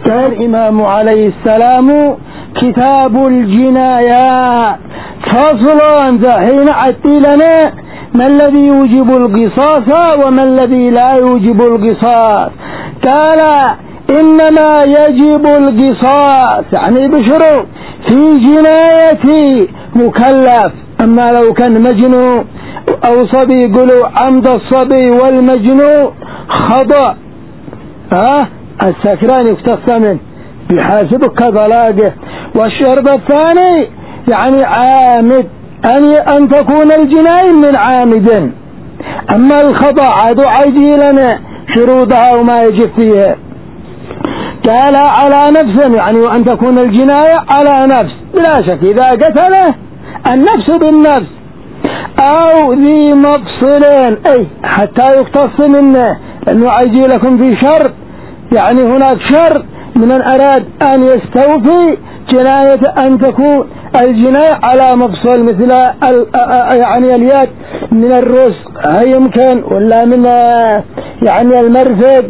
قال الإمام عليه السلام: كتاب الجنايات فصل حين عدي لنا ما الذي يوجب القصاص وما الذي لا يوجب القصاص. قال: إنما يجب القصاص يعني بشروط في جناية مكلف. أما لو كان مجنون أو صبي يقولوا عمد الصبي والمجنون خطأ، السكران يقتص منه بحاسبك كطلاقه. والشرط الثاني يعني عامد، أن تكون الجناية من عامد. أما الخطأ عاد عجيلنا شروطها وما يجب فيها. قال: على نفس يعني وأن تكون الجناية على نفس بلا شك، إذا قتله النفس بالنفس أو ذي مفصلين أي حتى يقتص منه، لأنه عجيلكم في شرط، يعني هناك شرط من أراد أن يستوفي جناية أن تكون الجناية على مفصل، مثل يعني اليد من الرزق يمكن، ولا من يعني المرفق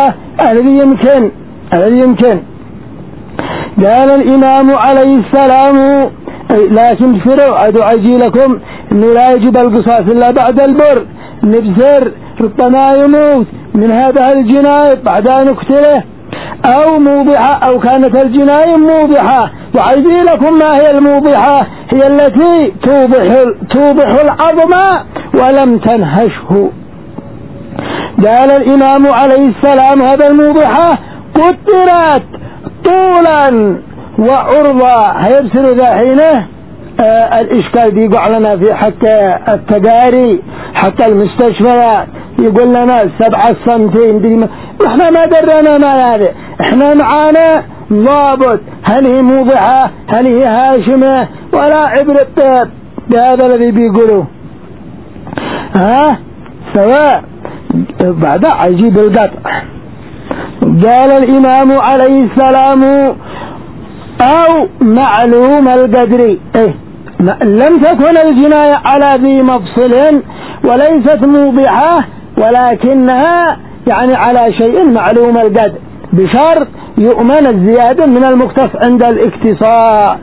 الذي يمكن. قال الإمام عليه السلام: لكن فروا عدو عجيلكم إنه لا يجب القصاص إلا بعد البر، نبزر ربما يموت من هذا الجناية بعد أن اقتله، أو موضحة، أو كانت الجناية موضحة. وعجيلكم ما هي الموضحة؟ هي التي توضح العظم ولم تنهشه. قال الإمام عليه السلام: هذا الموضحة قدرت طولا وعرضا. هيبصر ذا حينه الإشكال دي يقع لنا في حق التجاري، حق المستشفى يقول لنا 7 سنتين دي، احنا ما درنا ما هذا، احنا معانا ضابط هل هي موضحة هل هي هاشمة ولا عبرة بهذا الذي بيقولوا سواء. بعد عجيب القطع. قال الإمام عليه السلام: أو معلوم القدر، لم تكن الجناية على ذي مفصل وليست موضحة، ولكنها يعني على شيء معلوم القدر، بشرط يؤمن الزيادة من المقتص عند الاقتصاص.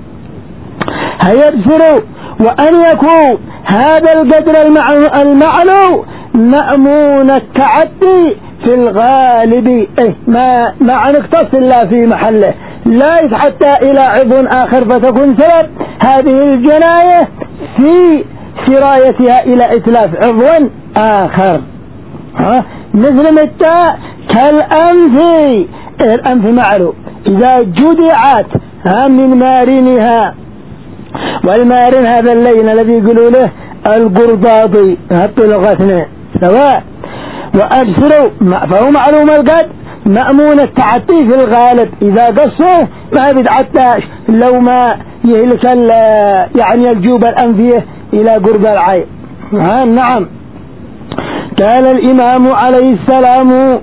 هيبصروا وأن يكون هذا القدر المعلوم مأمون التعدي في الغالب، ما نقتص إلا في محله، لا يتحتى إلى عضو آخر فتكون سبب هذه الجناية في سرايتها إلى إتلاف عضو آخر. مثل متى الأنف معلوم إذا جدعت من مارنها، والمارن هذا اللين الذي يقولوا له القرضاضي بلغتنا سواء. وأبصروا فهو معلوم القد مأمون التعطي في الغالب، إذا قصوا ما بيتعطاش لو ما يهلك يعني الجوب الأنفية إلى قرب العين. نعم. قال الإمام عليه السلام: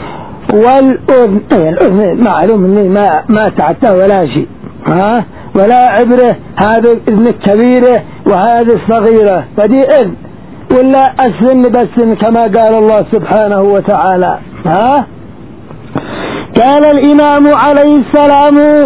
والأذن معلوم إني ما تعطاه ولا شيء، ولا عبره، هذا الإذن الكبيرة وهذا الصغيرة، فدي إذن ولا السن بس كما قال الله سبحانه وتعالى. قال الإمام عليه السلام: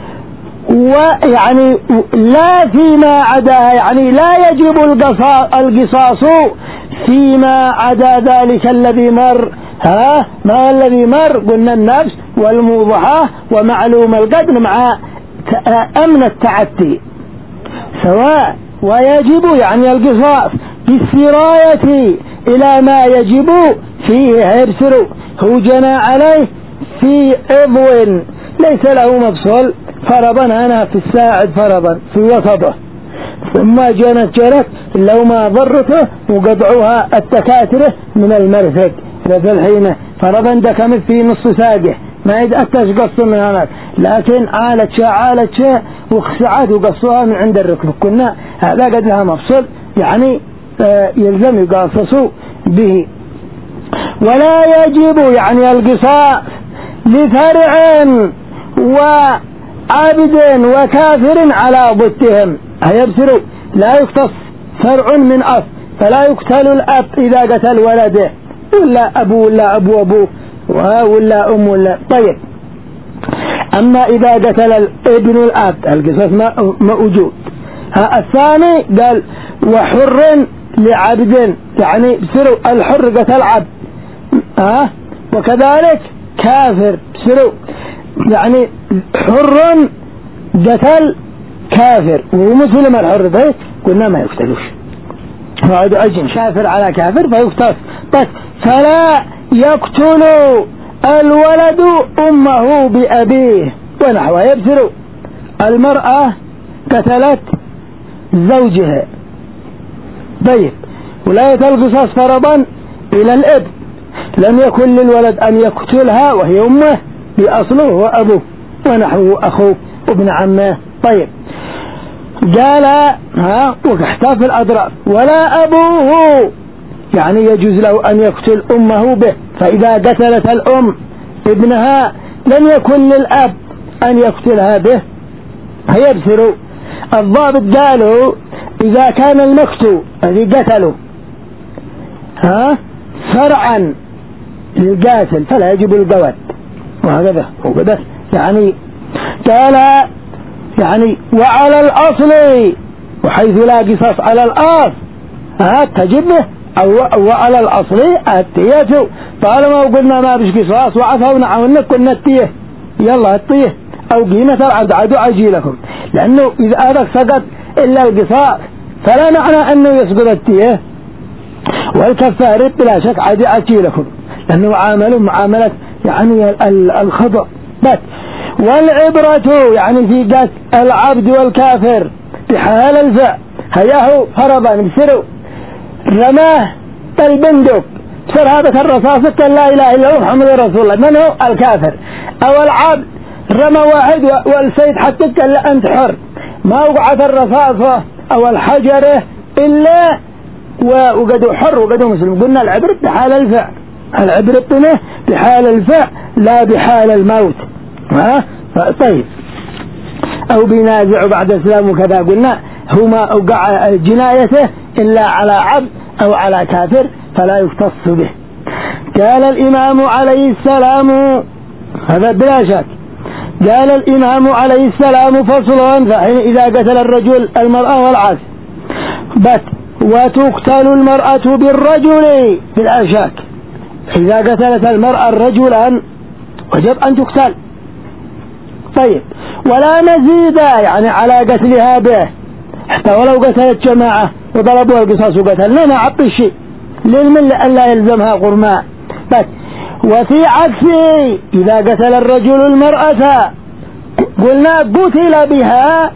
ويعني لا فيما عدا، يعني لا يجب القصاص فيما عدا ذلك الذي مر. ما الذي مر؟ قلنا النفس والموضحة ومعلوم القدر مع أمن التعدي سواء. ويجب يعني القصاص بالسراية إلى ما يجب فيه. هيبصروا هو جنى عليه في عضو ليس له مفصل، فرضا أنا في الساعد فرضا في وسطه، ثم جنت لو ما ضرته وقطعوها التكاتره من المرفق، ففي الحين فرضا دكمت في نص ساقه ما يتأتش قص من هناك، لكن عالت شيء وخسعات وقصوها من عند الركب. كنا هذا قد لها مفصل يعني يلزم يقاصصوا به. ولا يجب يعني القصاص لفرع وعبد وكافر على ضدهم. هيبصروا لا يقتص فرع من أصل، فلا يقتل الأب إذا قتل ولده، ولا أبو ولا أبوه ولا أم ولا. طيب أما إذا قتل ابن الأب القصاص موجود. الثاني قال وحر لعبد، يعني بسروا الحر قتل عبد، وكذلك كافر بسروا، يعني حر قتل كافر ومسلم الحر به قلنا ما يقتلوش، وعد أجن كافر على كافر فيقتص. بس فلا يقتل الولد أمه بأبيه ونحوه. يبصر المرأة قتلت زوجها، طيب ولاية القصاص فرضا إلى الابن، لم يكن للولد أن يقتلها وهي أمه بأصله وأبوه ونحوه أخوه وابن عمه. طيب قال واحتاف الأضرار ولا أبوه، يعني يجوز له أن يقتل أمه به، فإذا قتلت الأم ابنها لم يكن للأب أن يقتلها به. هيبصروا الضابط قالوا إذا كان المقتول الذي قتله فرعا للقاتل فلا يجب القود، وهكذا وكذا. يعني قال يعني وعلى الأصل، وحيث لا قصاص على الأصل تجبه، أو على الأصل التيه، طالما قلنا ما بش قصاص وعفونا عنك قلنا التيه يلا التيه أو قيمة العبد عدو عجيلكم، لأنه إذا أردك سقط إلا القصاص فلا معنى أنه يسقط التيه والكفارة بلا شك عدو عجيلكم، لأنه معاملة يعني الخطأ. بس والعبرة يعني في قتل العبد والكافر بحال الفعل، هياه فرضا بسروا رماه البندق سرابة الرصاص قال لا إله إلا الله محمد رسول الله، من هو الكافر، أو العبد رمى واحد والسيد حقك قال لا أنت حر، ما وقعت الرصاصة أو الحجرة إلا وقدوا حر وقدوا مسلم. قلنا العبرة بحال الفعل، العبرة بحال الفعل لا بحال الموت. طيب أو بينازع بعد إسلام وكذا، قلنا هما أوقع جنايته إلا على عبد أو على كافر فلا يختص به. قال الإمام عليه السلام، هذا بلا شك، قال الإمام عليه السلام فصل فحين إذا قتل الرجل المرأة والعكس، بس وتقتل المرأة بالرجل بلا شك، إذا قتلت المرأة رجلا وجب أن تقتل. طيب ولا مزيد يعني على قتلها به، حتى ولو قتلت جماعة وضربوا القصاص وقتلنا ما عطي الشيء للمن لأن لا يلزمها غرماء. بس وفي عكسه إذا قتل الرجل المرأة قلنا قتل بها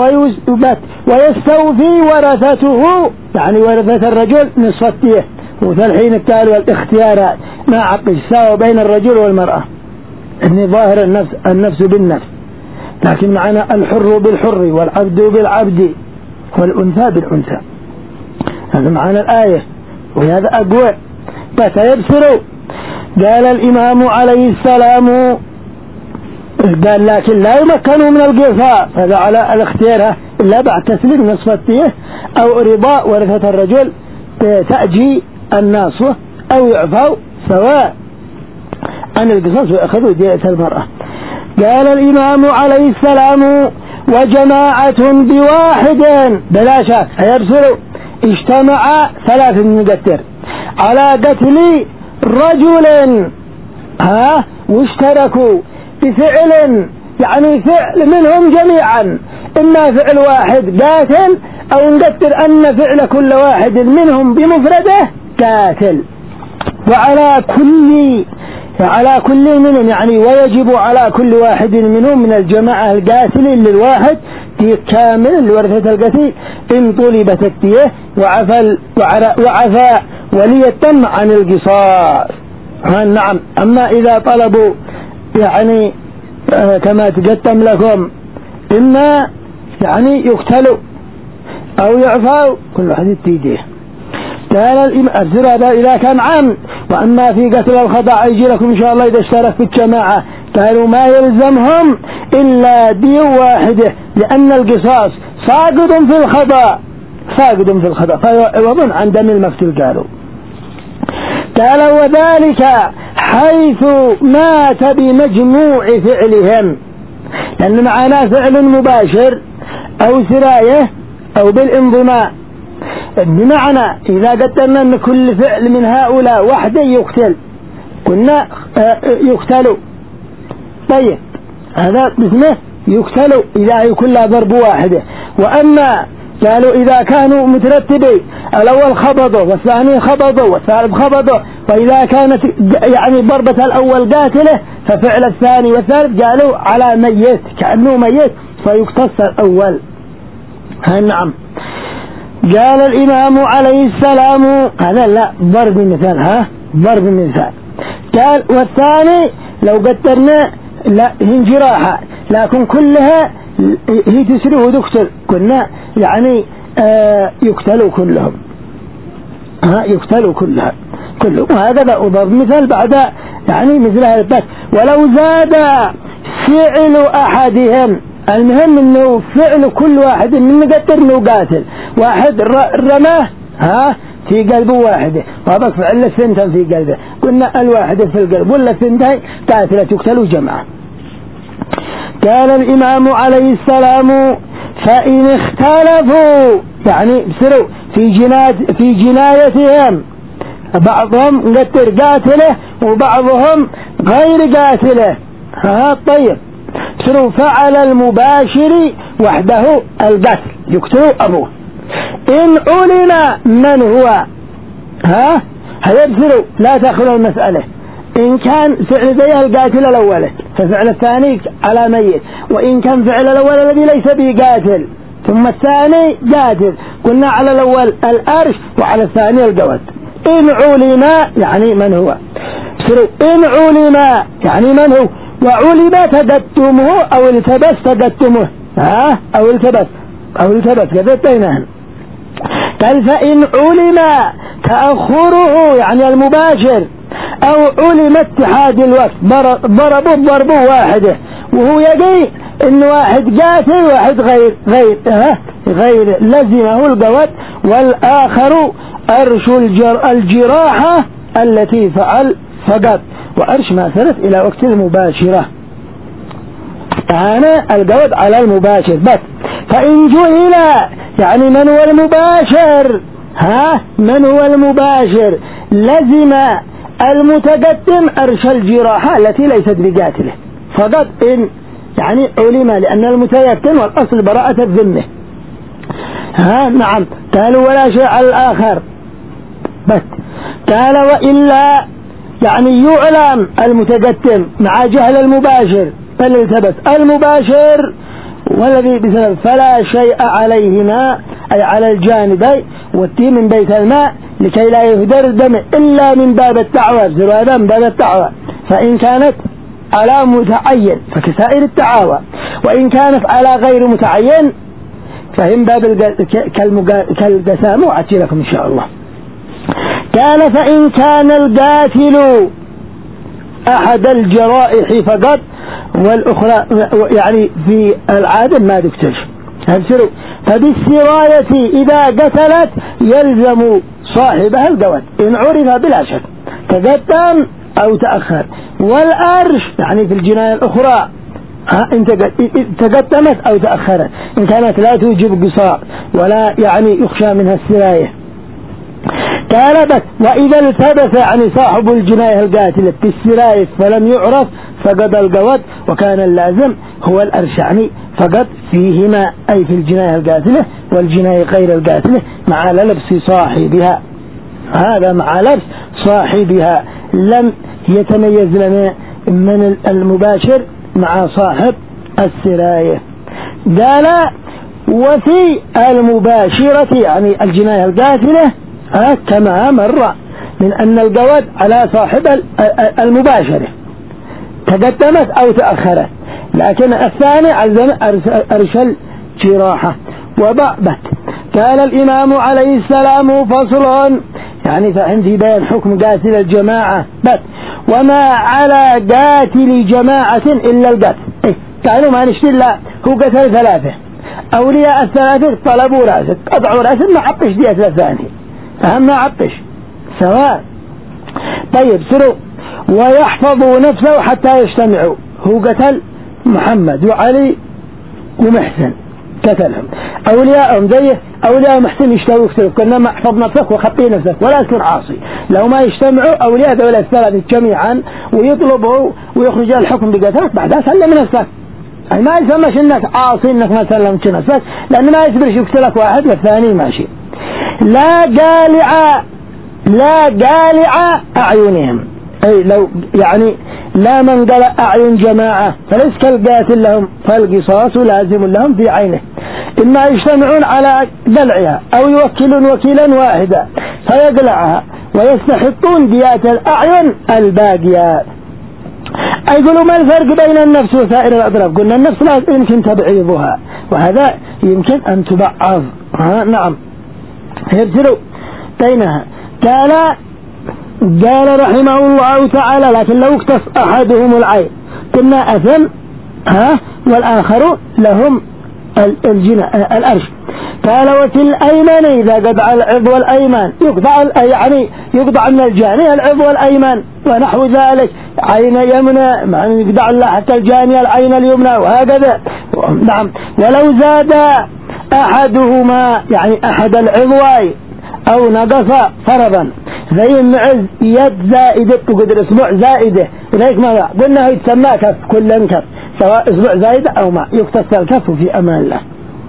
ويستوفي ورثته، يعني ورثة الرجل نصف الدية وتلحين التالي والاختيارات ما عطي الساوى بين الرجل والمرأة، إن ظاهر النفس بالنفس، لكن معنا الحر بالحر والعبد بالعبد والأنثى بالأنثى، هذا معنى الآية وهذا أقوى. فسيبصروا. قال الإمام عليه السلام قال لكن لا يمكنوا من القصاص، هذا على الاختيار إلا بعد تسليم نصف الدية أو رضاء ورثة الرجل تأجي الناس أو يعفوا سواء عن القصاص ويأخذوا دية المرأة. قال الإمام عليه السلام وجماعة بواحد بلا شك هيبصروا اجتمع 3 مقتر على قتل رجل واشتركوا بفعل، يعني فعل منهم جميعا، إما فعل واحد قاتل أو نقدر أن فعل كل واحد منهم بمفرده قاتل، وعلى كل منهم يعني ويجب على كل واحد منهم من الجماعة القاتل للواحد كامل لورثة القتيل إن طلبت الدية وعفى ولي الدم عن القصاص. نعم. أما إذا طلبوا يعني كما تقدم لكم إما يعني يقتلوا أو يعفوا كل واحد يديه. قال الأمر هذا إذا كان عام. وأما في قتل الخطأ يجي لكم إن شاء الله إذا اشترك في الجماعة قالوا ما يلزمهم إلا دية واحدة، لأن القصاص ساقط في الخطأ فيعوض عن دم المقتول. قال وذلك حيث مات بمجموع فعلهم، لأن معنا فعل مباشر أو سراية أو بالانضماء، بمعنى إذا قدرنا أن كل فعل من هؤلاء وحده يقتل قلنا يقتلوا. طيب هذا باسمه يقتلوا إذا هي كلها ضرب واحدة. وأما قالوا إذا كانوا مترتبين الأول خبطوا والثاني خبطوا والثالث خبطوا، وإذا كانت يعني ضربة الأول قاتلة ففعل الثاني والثالث قالوا على ميت كأنه ميت فيقتص الأول. نعم. قال الإمام عليه السلام هذا لا ضرب مثال، ضرب مثال. قال والثاني لو قدرنا لا هي جراحة لكن كلها هي تسري وتقتل قلنا يعني يقتلوا كلهم، يقتلوا كلهم. وهذا ضرب مثال بعد يعني مثل هذا بس. ولو زاد فعل أحدهم، المهم انه فعل كل واحد من قدر انه قاتل، واحد رماه في قلبه واحدة وهذا فعل الثنتين في قلبه، قلنا الواحدة في القلب ولا الثنتين قاتلة تقتلوا جماعة. قال الإمام عليه السلام فإن اختلفوا يعني بسروا في جنايتهم، بعضهم قتل قاتله وبعضهم غير قاتله، طيب بسروا فعل المباشر وحده القتل يقتل أبوه إن علم من هو، هيبسروا لا تأخذوا المسألة. إن كان فعل زي القاتل الأول ففعل الثاني على ميت، وإن كان فعل الأول الذي ليس بقاتل ثم الثاني قاتل قلنا على الأول الأرش وعلى الثاني القوت. إن علم يعني من هو، إن علم يعني من هو، وعلم تقدمه أو التبس تقدمه، أو التبس كذبتينهم. قال فإن علم تأخره يعني المباشر أو علم اتحاد الوقت ضربوا ضربه واحدة وهو يقي إن واحد قاتل واحد غير لزمه القوت، والآخر أرش الجراحة التي فعل فقط، وأرش ما ثبت إلى وقت المباشرة. أنا القوت على المباشر بس. فإن جهل يعني من هو المباشر، من هو المباشر لزم المتقدم أرش الجراحة التي ليست بقاتله فقط إن يعني علم، لأن المتيقن والأصل براءة الذمة. نعم. قالوا ولا شيء على الآخر بس. قال وإلا يعني يعلم المتقدم مع جهل المباشر فليلتبس المباشر والذي بسبب فلا شيء عليهما أي على الجانبين والتين من بيت الماء لكي لا يهدر الدم إلا من باب التعوى، هذا من باب التعوى. فإن كانت على متعين فكسائر التعاوى، وإن كانت على غير متعين فهم باب كالقسام وأتي لكم إن شاء الله. قال فإن كان القاتل أحد الجرائح فقط والأخرى يعني في العادة ما تقتلش هبسروا، فبالسراية إذا قتلت يلزم صاحبها القوت إن عرف بلا شك تقدم أو تأخر. والأرش يعني في الجناية الأخرى إن تقدمت أو تأخرت إن كانت لا توجب قصاص ولا يعني يخشى منها السراية. قال بس وإذا التبس يعني صاحب الجناية القاتلة في السراية فلم يعرف فقد القوت، وكان اللازم هو الأرش يعني فقد فيهما أي في الجناية القاتلة والجناية غير القاتلة مع لبس صاحبها، هذا مع لبس صاحبها لم يتميز لنا من المباشر مع صاحب السراية. قال وفي المباشرة يعني الجناية القاتلة كما مر من أن القوت على صاحب المباشرة تقدمت أو تأخرت، لكن الثاني على أرسل جراحة وبعبت. قال الإمام عليه السلام فصل يعني فعندي بيان حكم قاتل الجماعة بس وما على قاتل جماعة إلا القتل. قالوا ما نشتي الله هو قتل ثلاثة أولياء الثلاثة طلبوا رأسه قطعوا رأسه ما عطش دية الثاني أهم ما عطش سواء. طيب سروا ويحفظوا نفسه حتى يجتمعوا، هو قتل محمد وعلي ومحسن قتلهم. أولياءهم زيه أولياء محسن يشتروا يختلف، كنا ما احفظ نفسك وخطي نفسك ولا تكون عاصي. لو ما يجتمعوا أولياء دولة الثلاثة جميعا ويطلبوا ويخرج الحكم بقتلك بعدها سلم نفسك. يعني ما يسمىش انك عاصي انك ما سلمت نفسك، لأن ما يصبرش يقتلك واحد والثاني ماشي. لا جالع أعينهم، أي لو يعني لا من قلع أعين جماعة فليس كالقاتل لهم، فالقصاص لازم لهم في عينه. إما يجتمعون على قلعها أو يوكلون وكيلا واحدا فيقلعها ويستحقون ديات الأعين الباقيات. يقولوا ما الفرق بين النفس وسائر الأضراب؟ قلنا النفس لا يمكن تبعيضها وهذا يمكن أن تبعض. نعم يبتلوا بينها. قال رحمه الله تعالى لكن لو اكتص أحدهم العين كنا أثم والآخر لهم الأرش. قال وفي الأيمن إذا قطع العضو الأيمن يقطع من الجاني العضو الأيمن ونحو ذلك، عين يمنى يعني يقطع الله حتى الجاني العين اليمنى وهكذا. نعم. ولو زاد أحدهما يعني أحد العضوين أو نقص فرضا زي معز يد زائدة بقدر أسبوع زائدة إليك ماذا قلنا يتسمى كف كل كف سواء أسبوع زائدة أو ما يقتص الكف في أمان الله.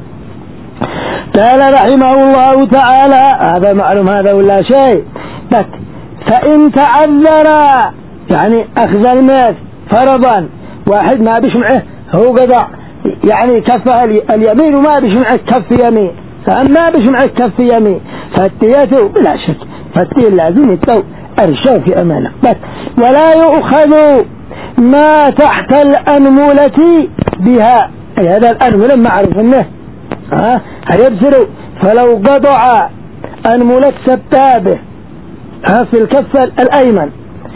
قال رحمه الله تعالى هذا معلوم هذا ولا شيء بس فإن تعذر يعني أخذ المال فرضا واحد ما بيشمعه هو قضع يعني كفه اليمين وما بيشمعه كف يمين فأما بيشمعه كف يمين فاتيته بلا شك فاتيه لازم يتو أرشاه في أمانة بس. ولا يؤخذ ما تحت الأنملة بها، أي هذا الأنملة معروف أنه هيبصروا فلو قطع أنملة سبابه في الكف الأيمن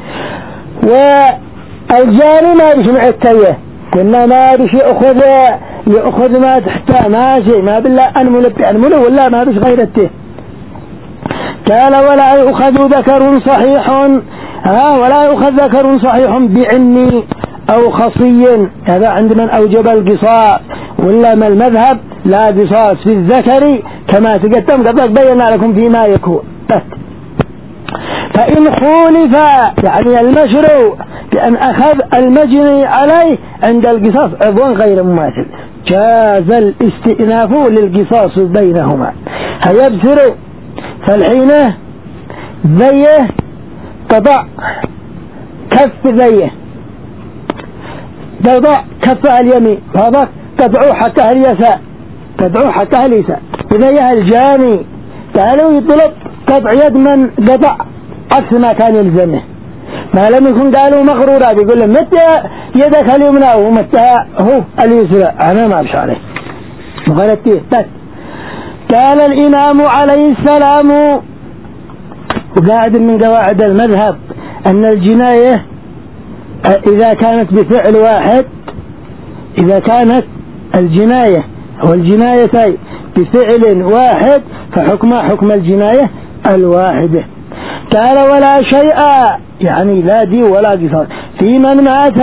والجاني ما بيشمع التيه كنا ما بيش يأخذ ما تحته ماشي ما بالله أنملة بأنملة ولا ما بيش غير التيه. قال ولا يؤخذ ذكر صحيح ولا يؤخذ ذكر صحيح بعني أو خصي، هذا عند من أوجب القصاص ولا ما المذهب لا قصاص في الذكر كما تقدم قد بينا لكم فيما يكون. فإن خولف يعني المشروع بأن أخذ المجني عليه عند القصاص عضو غير مماثل جاز الاستئناف للقصاص بينهما. هيبصر فالحين ذيه قطع كف ذيه قطع كف اليمين هذا قطعوا حتى اليسار قطعوا حتى اليسار إذا الجاني قالوا يطلب قطع يد من قطع عكس ما كان يلزمه ما لم يكن قالوا مغرورا يقول له متى يدك اليمنى ومتى هو اليسرى أنا ما أمشي عليه مغلطيه بس. قال الإمام عليه السلام وقاعد من قواعد المذهب أن الجناية إذا كانت بفعل واحد إذا كانت الجناية أو الجنايتين بفعل واحد فحكمها حكم الجناية الواحدة. قال ولا شيء يعني لا دي ولا قصاص في من مات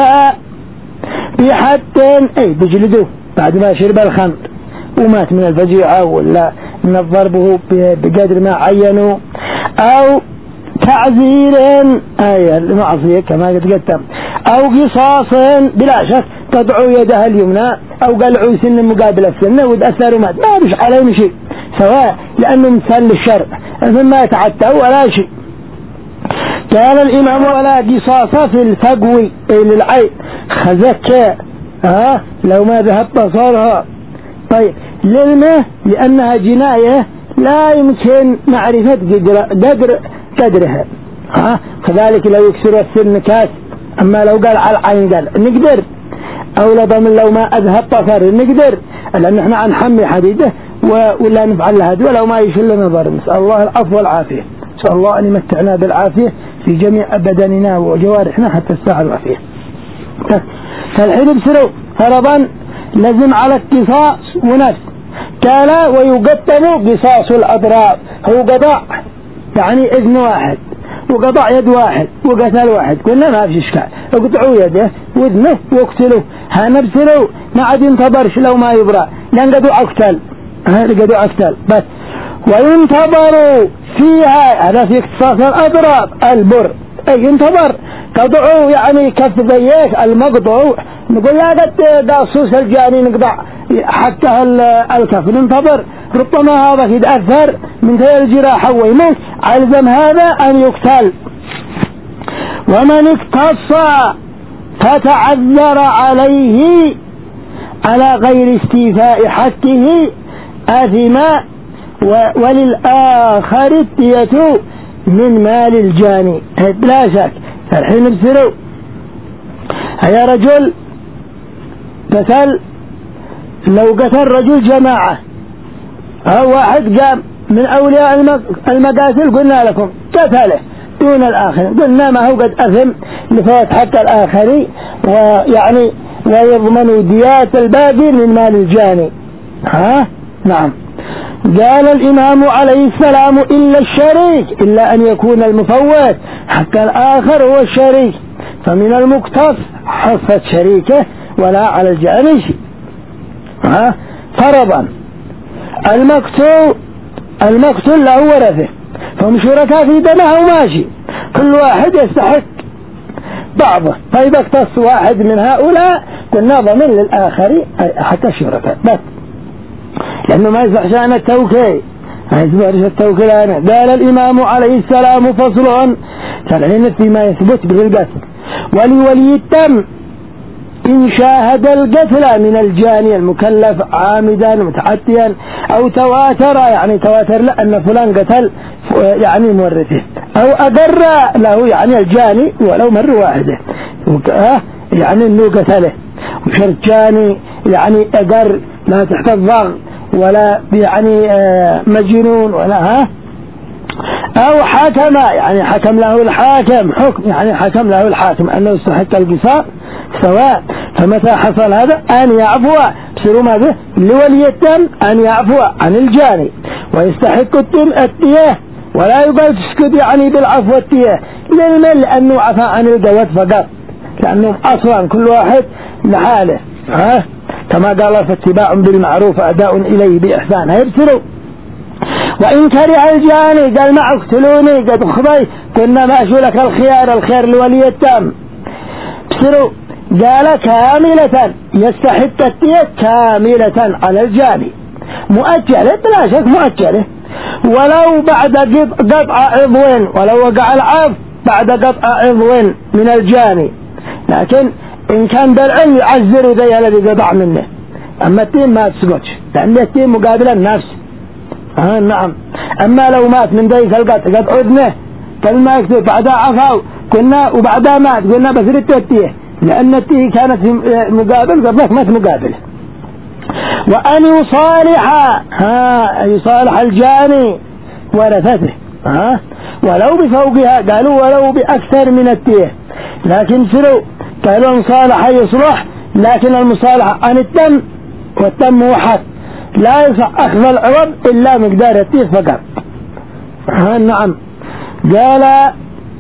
بحد بجلده بعد ما شرب الخمر ومات من الفجيعة ولا من الضرب بقدر ما عينوا أو تعزير المعصية كما قدم أو قصاص بلا شك تدعو يدها اليمنى أو قلعوا سن مقابل السنة وتأثروا مات ما بش عليهم شيء سواء لأنه مثال للشرع ثم يتعتوا ولا شيء. قال الإمام ولا قصاص في الفقوي للعين خزكة لو ما ذهب بصرها. طيب للمه لأنها جناية لا يمكن معرفة قدرها كذلك لو يكسر السن كاس أما لو قال على العين قال نقدر أو لضمن لو ما أذهب بصر نقدر لأن احنا عن حمي حديده ولا نفعل هذا ولو ما يشل نظر. نسأل الله العفو والعافية نسأل الله أن يمتعنا بالعافية في جميع بدننا وجوارحنا حتى الساعة الوافية. فالحين بسروا فرضا لازم على اقتصاص ونفس. قال ويقدم قصاص الأضرار هو قضاء يعني إذن واحد وقطع يد واحد وقتل واحد، قلنا ما في إشكال، اقطعوا يده وذنه واقتلوا، هنبسلوا ما عاد ينتظرش لو ما يبرأ لأن قدوا أقتل، قدوا أقتل بس. وينتظروا فيها، هذا في اختصاص الأضراب البر، أي ينتظر قطعوا يعني كف ذيك المقطوع، نقول لا قد قاصوص الجاني نقطع حتى الكف، ننتظر ربما هذا يتأثر من ذي الجراحة ويموت، علزم هذا أن يقتل. ومن اقتص فتعذر عليه على غير استيفاء حقه أثم، وللآخر الدية من مال الجاني. لا شك الحين بسروا هيا رجل قتل، لو قتل رجل جماعة أو واحد قام من أولياء المقاتل قلنا لكم قتله دون الآخر، قلنا ما هو قد أثم لفوت حق الآخر، ويعني ويضمن ديات الباقي من مال الجاني. نعم. قال الإمام عليه السلام إلا الشريك، إلا أن يكون المفوت حق الآخر هو الشريك، فمن المقتص حصة شريكه ولا على الجاني شيء. فرضا المقتول له ورثه فهم شركاء في دمه وماشي، كل واحد يستحق بعضه، فإذا اقتص واحد من هؤلاء قلنا ضمن للآخر حتى الشركاء بس، لأنه ما يصح شأن التوكيل، ما يصبرش التوكيل. قال الإمام عليه السلام فصل ترعين فيما يثبت بالقتل. ولولي الدم إن شاهد القتل من الجاني المكلف عامدا متعديا أو تواتر، يعني تواتر لأن فلان قتل يعني مورثه، أو أقر له يعني الجاني ولو مرة واحدة يعني أنه قتله، وشرط جاني يعني أقر لا تحت الضغط ولا يعني مجنون ولا أو حكم يعني حكم له الحاكم حكم، يعني حكم له الحاكم أنه يستحق القصاص سواء. فمتى حصل هذا أن يعفو، بسروا ماذا لولي الدم أن يعفو عن الجاني ويستحق الدية، ولا يقال تسكت يعني بالعفو والدية للمن لأنه عفى عن القوات فقط، لأنه أصلا كل واحد لحاله كما قال فاتباع بالمعروف أداء إليه بإحسان. هيبسلوا وإن كره الجاني قال ما اقتلوني قد خضي كنا ماشوا لك الخيار لولي الدم، بسروا قال كاملة يستحق الدية كاملة على الجاني، مؤجلة بلا شك مؤجلة، ولو بعد قطع عضو، ولو وقع العفو بعد قطع عضو من الجاني، لكن إن كان بالعلم يعذر ذي الذي قطع منه، أما الدين ما تسقطش لأن الدين مقابل النفس. نعم. أما لو مات من ذيك القطع قد عدنه كلمة يكتب بعدها عفو كنا وبعدها مات قلنا بسرت الدية، لأن الدية كانت مقابل قبلك مات مقابل. وأن يصالح الجاني ورثته ولو بفوقها، قالوا ولو بأكثر من الدية، لكن سروا قالوا المصالحة يصلح، لكن المصالحة عن الدم والدم واحد لا يصح أخذ العوض إلا مقدار الدية فقط. نعم. قال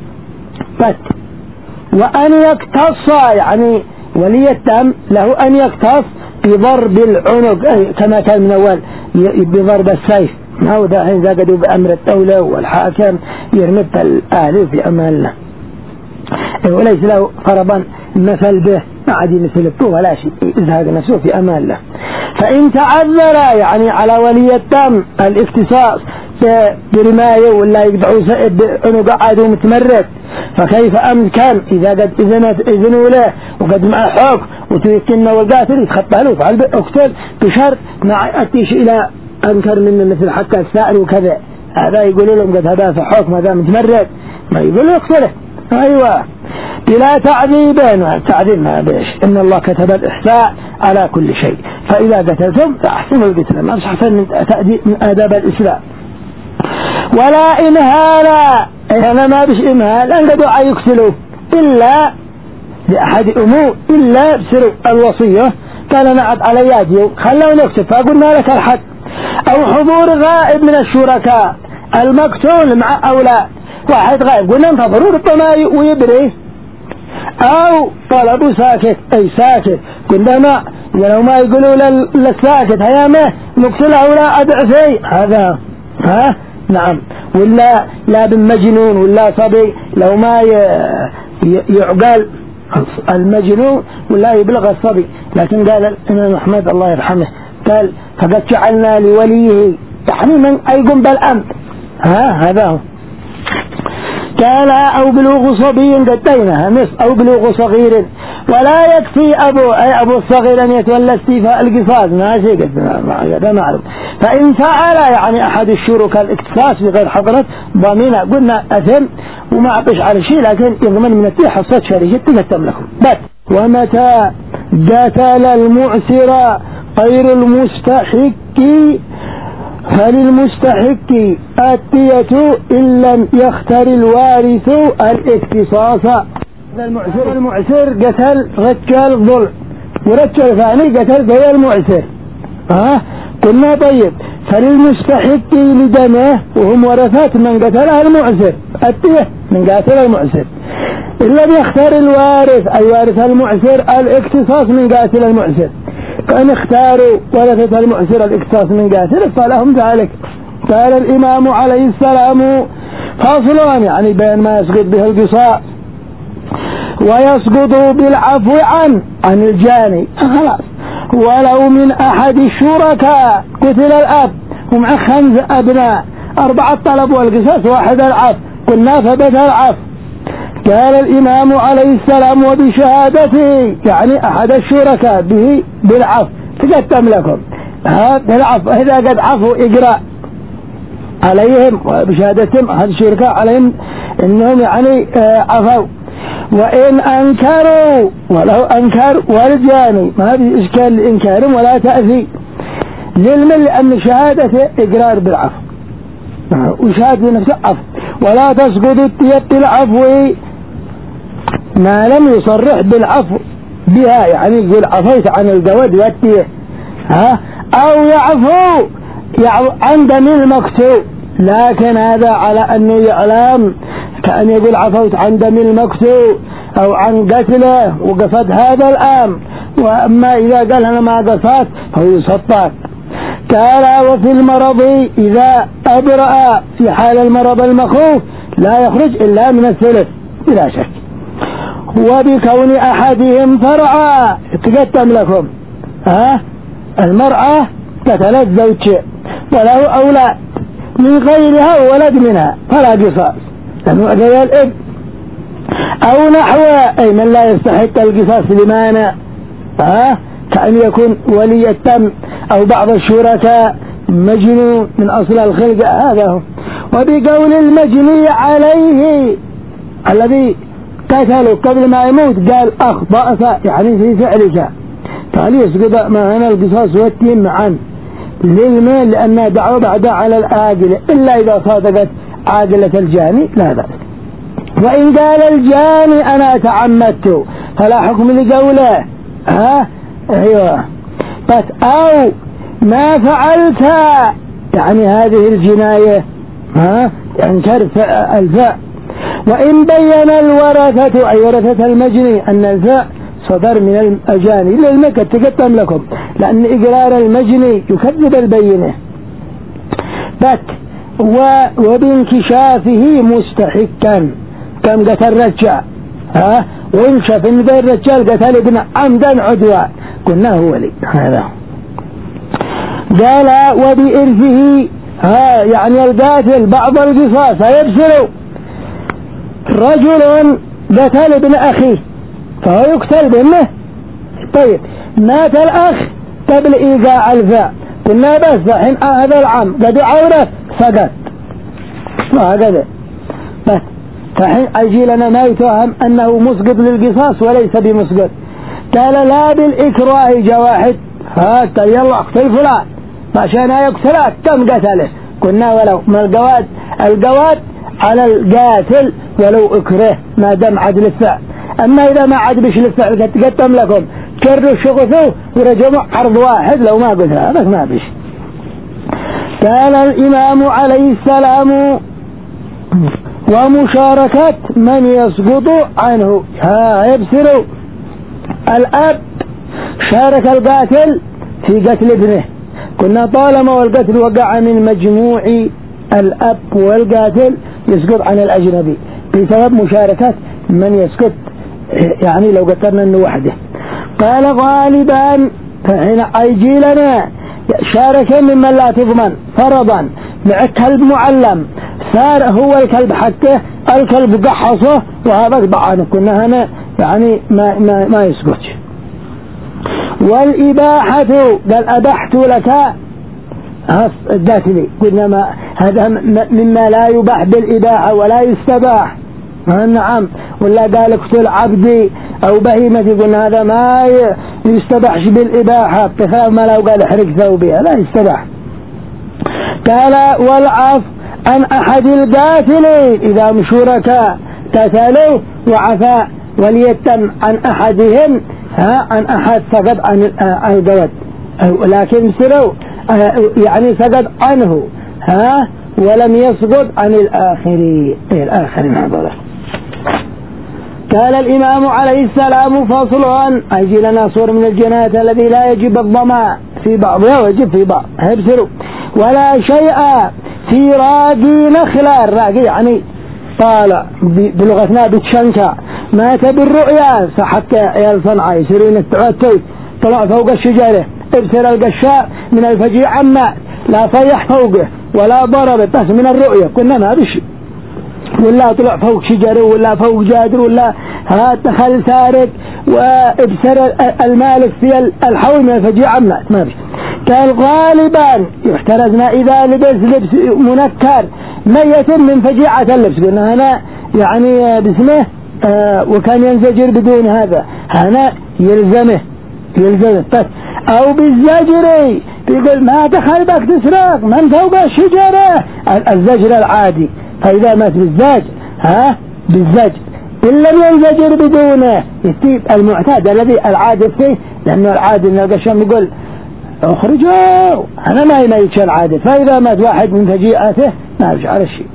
وأن يقتص يعني ولي الدم له أن يقتص بضرب العنق كما كان من أول بضرب السيف، ما هو داحين زاقدوا بأمر الدولة والحاكم يرمد الأهل في أمان الله، وليس له فرضا مثل به ما عاد مثل الطوة ولا شيء، يزهق نفسه في أمان الله. فإن تعذر يعني على ولي الدم الاختصاص برماية ولا يقطعوا عنق عادوا متمرد، فكيف أمكن إذا قد إذنوا له وقد مع حكم وتيكنا والقاتل يتخطى له فعل اقتل بشرط ما أتيش إلى أنكر منه مثل حتى السائل وكذا، هذا يقولوا لهم قد هذا في حكم هذا متمرد ما يقولوا اقتله. أيوة بلا تعذيب، التعذيب ما بيش، إن الله كتب الإحساء على كل شيء، فإذا قتلتم فأحسنوا القتل، ما أحسن من آداب الإسلام. ولا إمهالا، أنا ما بش إمهال أن قدوا يقتلوا إلا لأحد أمور، إلا بسر الوصية قال نعد على يادي خلوا نكتب فقلنا لك الحد، أو حضور غائب من الشركاء المقتول مع أولاد، واحد غايب قلنا انتظروا ربما ويبري، أو طلبوا ساكت أي ساكت قلنا ما لو ما يقولوا للساكت هيا ما نقتله ولا أدعفي هذا نعم. ولا لا بالمجنون ولا صبي لو ما يعقل المجنون ولا يبلغ الصبي. لكن قال الإمام أحمد الله يرحمه قال فقد جعلنا لوليه يعني من أيقم بالأمر هذا هو. قال أو بلوغ صبي قدينها نصف أو بلوغ صغير ولا يكفي أبو الصغير أن يتولى استيفاء القصاص ما شيء هذا معلوم. فإن فعل يعني أحد الشركاء الاقتصاص بغير حضرة ضمينة قلنا أثم وما عطش على شيء لكن يضمن من التي حصة شريكة تقتم لكم بس. ومتى قتل المعسر غير المستحق فللمستحق الدية إن لم يختر الوارث الاختصاص. المعسر قتل رجال ظلم ورجال ثاني قتل غير المعسر قلنا طيب فللمستحق لدمه وهم ورثات من قتلها المعسر الدية من قاتل المعسر إن لم يختار الوارث أي وارث المعسر الاختصاص من قاتل المعسر. فإن اختاروا ورثة المعسر الاختصاص من قاتل فلهم ذلك. قال الإمام عليه السلام فاصلان يعني بين ما يسقط به القصاص ويسقط بالعفو عن الجاني خلاص. ولو من أحد الشركاء قتل الأب ومع 5 أبناء 4 طلبوا القصاص واحد العفو قلنا ثبت العفو. قال الإمام عليه السلام وبشهادته يعني أحد الشركاء به بالعفو تقدم لكم بالعفو إذا قد عفوا إجراء عليهم وبشهادتهم أحد الشركاء عليهم إنهم يعني عفوا. وإن أنكروا ولو أنكر والجاني ما في إشكال لإنكارهم ولا تأذي للمن لأن شهادته إقرار بالعفو وشهادة نفسه عفو. ولا تسقط الدية بالعفو ما لم يصرح بالعفو بها يعني يقول عفيت عن الجواد والدية أو يعفو عن دم المقتول. لكن هذا على أنه يعلم كأن يقول عفوت عن دم المقتول أو عن قتله وقصد هذا الأمر. وأما إذا قال أنا ما قصدت فهو يصطاد. قال وفي المرض إذا أبرأ في حال المرض المخوف لا يخرج إلا من الثلث بلا شك. وبكون أحدهم فرعا تقدم لكم المرأة قتلت زوجها وله أولاد من غيرها ولد منها فلا قصاص لأنه أجل الإب أو نحو أي من لا يستحق القصاص لمانع كأن يكون ولي الدم أو بعض الشركاء مجنون من أصل الخلق هذا هو. وبقول المجني عليه الذي قتله قبل ما يموت قال أخطأت يعني في فعلك قال يسقط ما هنا القصاص والتين معا للمال لأنها دعوة بعدها على العاقلة إلا إذا صادقت عاقلة الجاني لا بأس. وإن قال الجاني أنا تعمدت فلا حكم لقوله أيوة بس أو ما فعلت يعني هذه الجناية ينكر الفاء. وإن بين الورثة أي ورثة المجني أن الفاء صدر من الجاني للمكة تقدم لكم لأن إقرار المجني يكذب البينة بك وبانكشافه مستحقا كم قتل رجال وانشف ان ذا الرجال قتل ابن عمدا عدوان قلنا هو ولي هذا. قال وبإرثه يعني القاتل بعض القصاص يبصر رجل قتل ابن أخيه فهو يقتل بأمه. طيب مات الأخ قبل إيقاع الفاء قلنا بس حين هذا العام قد عورة فقط وهكذا بس فحين أجي لنا ما يتوهم أنه مسقط للقصاص وليس بمسقط. قال لا بالإكراه جواحد هاتا يلا اقتل فلان عشان يقتلك كم قتله قلنا ولو ما القواد على القاتل ولو اكره ما دام عدل الفعل. أما إذا ما عاد بش الفعل قدم لكم كروا الشغفه ورجموا عرض واحد لو ما قلتها بس ما بش. قال الإمام عليه السلام ومشاركة من يسقط عنه. يبصروا الأب شارك القاتل في قتل ابنه، كنا طالما والقتل وقع من مجموع الأب والقاتل يسقط عن الأجنبي بسبب مشاركة من يسقط، يعني لو قتلنا انه وحده. قال غالبا فهنا يجي لنا شارك ممن لا تضمن فرضا مع كلب معلم، صار هو الكلب حقه، الكلب قحصه وهذا طبعا كنا هنا يعني ما يسقط. والإباحة قال أبحت لك القاتل، قلنا ما هذا مما لا يباح بالإباحة ولا يستباح. نعم. ولا قال اقتل عبدي أو بهيمتي، قلنا هذا ما يستباحش بالإباحة، بخلاف ما لو قال احرق ثوبها لا يستباح. قال والعف عن أحد القاتلين إذا مشوركا قتلوا وعفا وليتم عن أحدهم عن أحد سقط عن القود، لكن سروا يعني سقط عنه ولم يسقط عن الآخرين هذا. قال الإمام عليه السلام فصل أيجي لنا صور من الجنايات الذي لا يجب الضمان في بعضها ويجب في بعض. هبسروا ولا شيء في راقي نخلة، الراقي يعني طالع بلغتنا بتشنكا، مات بالرؤيا حتى عيال صنعاء يصيرون التعتي طلع فوق الشجرة، ابسر القشاء من الفجيع عما لا صيح فوقه ولا ضرب بس من الرؤيا، كنا ما بشي، ولا طلع فوق شجره ولا فوق جادر ولا دخل سارق وابسر المالك في الحول من الفجيع عما ما بشي. قال غالبا يحترزنا إذا لبس منكر ميت من فجيعة اللبس، قلنا هنا يعني باسمه وكان ينزجر بدون هذا، هنا يلزمه بس. أو بالزجر يقول ما دخل بك تسرق من فوق الشجرة، الزجر العادي. فإذا مات بالزجر بالزجر إن لم ينزجر بدونه يتيب المعتاد الذي العادة فيه، لأنه العادة من القشام يقول اخرجوا أنا ما يتشى العادة، فإذا مات واحد من فجيئته ما يرجع على الشيء.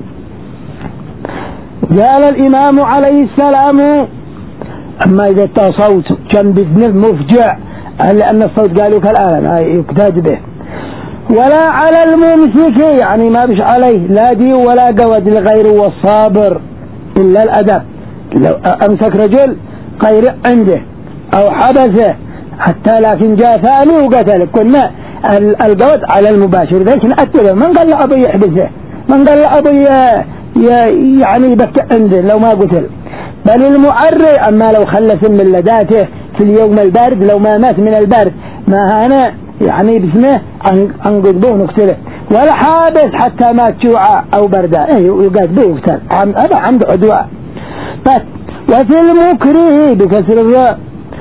قال الإمام عليه السلام أما إذا صوت جنب ابن مفجع، لأن الصوت قالوا كالآن يقتاد به. ولا على الممسك يعني ما بش عليه لا دي ولا قود لغيره والصابر إلا الأدب. لو أمسك رجل غير عنده أو حبسه حتى لكن جاء ثاني وقتل، كنا القود على المباشر، لكن أتبه من قال لأبي يحبسه، من قال لأبي يعني يبكى عنده لو ما قتل. بل المعري أما لو خلص من لداته في اليوم البارد لو ما مات من البرد ما هنا يعني باسمه عن قضبه نقتله. والحابس حتى ما تجوع أو بردا يقاد به يقتل، هذا عنده عدوى. بس وفي المكره بكسر الراء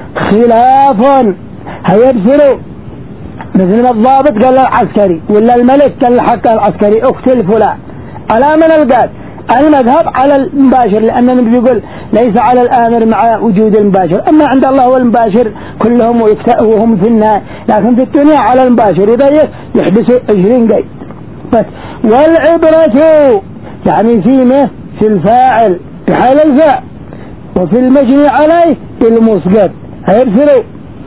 خلاف هيبصروا، مثل الضابط قال العسكري ولا الملك قال الحق العسكري اقتل فلان، على من القاد المذهب على المباشر، لأن النبي يقول ليس على الآمر مع وجود المباشر، أما عند الله هو المباشر كلهم وهم في النار، لكن في الدنيا على المباشر إذا يحبسوا 20 قيد بس. والعبرة يعني في الفاعل في حال الفاعل وفي المجني عليه المسقط. هيرسلوا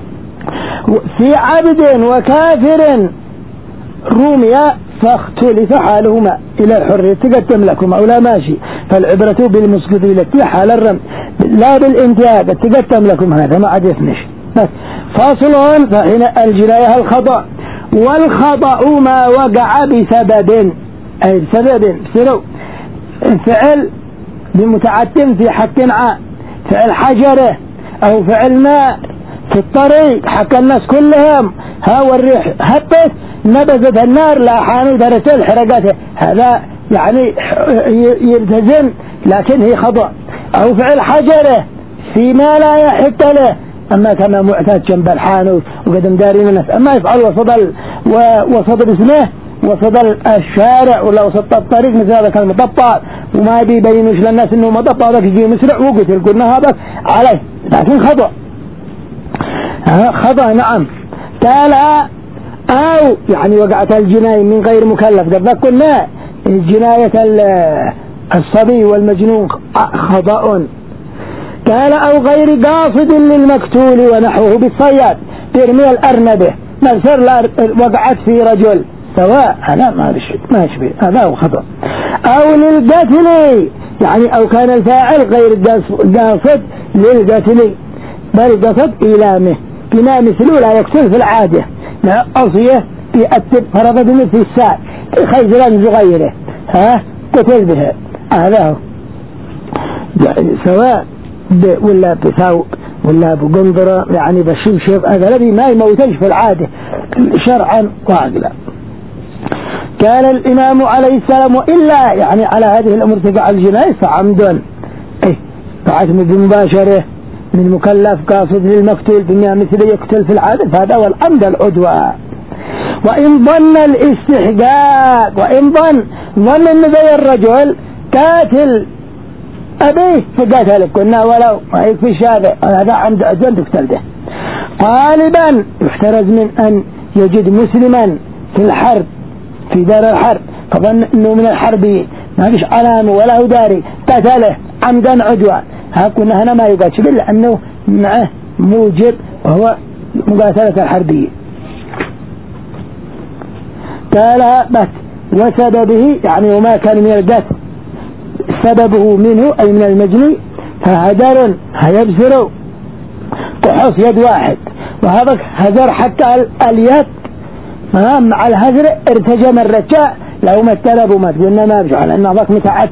في عبد وكافر روميا فاختلف حالهما إلى الحرية تقدم لكم أو لا ماشي، فالعبرة بالمسقط التي حال الرمي لا بالانتهاء تقدم لكم، هذا ما عاد يفنش. فاصل فهنا الجناية الخطأ، والخطأ ما وقع بسبب أي بسبب سرو فعل بمتعد في حق عام، فعل حجره أو فعل ماء في الطريق حق الناس كلهم والريح هبت نبذت النار لا حاني درجة حرقته، هذا يعني يلتزم لكن هي خطأ. أو فعل حجره فيما لا يحق له، أما كما معتاد جنب الحانوت وقدم دارين الناس، أما يفعل وسط اسمه وسط الشارع ولا وسط الطريق مثل هذا كان مطبع وما بيبينوش للناس انه مطبع ذاك يجي مسرع وقتل، قلنا هذا عليه لكن خطأ. خطأ نعم. قال أو يعني وقعت الجناية من غير مكلف، قبل قلنا الجناية الصبي والمجنون خطأ. قال أو غير قاصد للمقتول ونحوه بالصياد، ترمي الأرنبة نفسر وقعت في رجل، سواء هذا ما يشبه، هذا هو خطأ. أو للقتل يعني أو كان الفاعل غير قاصد للقتل بل قصد إيلامه بما مثله لا يقتل في العادة، لا أصيه يأتب فرض مثل الساعة خيزران صغيره قتل به، هذا هو سواء ولا بثوب ولا بقنطرة يعني بشمشط، هذا الذي ما يموتش في العادة شرعا وعقلا. قال الإمام عليه السلام وإلا يعني على هذه الأمور تقع الجناية فعمد فعزم بمباشرة من مكلف قاصد للمقتول بما مثل يقتل في العادة، فهذا هو العمد العدوى. وإن ظن الاستحقاق، وإن ظن أن ذي الرجل قاتل أبيه فقاتل قلنا ولو ما يكفي هذا عمد عدوى تقتل به. غالبا يحترز من أن يجد مسلما في الحرب في دار الحرب فظن أنه من الحربي ما فيش علامة ولا هو داري قتله عمدا عدوى، كنا هنا ما يقاتل لأنه معه موجب وهو مقاتلة الحربية. قال بس وسببه يعني وما كان من القتل سببه منه أي من المجني فهدر هيبزر قحص يد واحد، وهذا هزر حتى اليد مع الهزر ارتجم الرجاء لو ما اتلب وما تقولنا ما بشعر لأن هذاك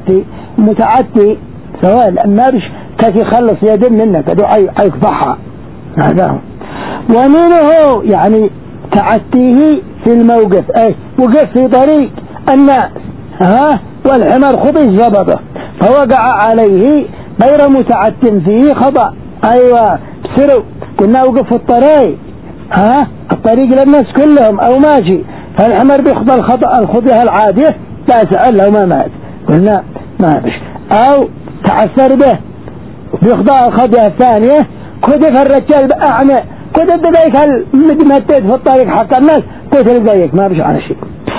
متعتي سواء لأن ما بش كي يخلص يد منك أدو يقطعها، هذا هو. ومنه يعني تعتيه في الموقف وقف في طريق الناس والحمار خطي زبطه فوقع عليه غير متعت فيه خطأ، أيوة بسروا كنا وقف في الطريق الطريق للناس كلهم أو ماشي فالحمار بيخطى الخطيها العادية لا سأل لو ما مات قلنا ما بش، أو تعثر به بيخطى الخطيها الثانية كدف الرجال بأعمى كدف بذيك المتمتد في الطريق حق الناس قتل بذيك ما بش على شيء.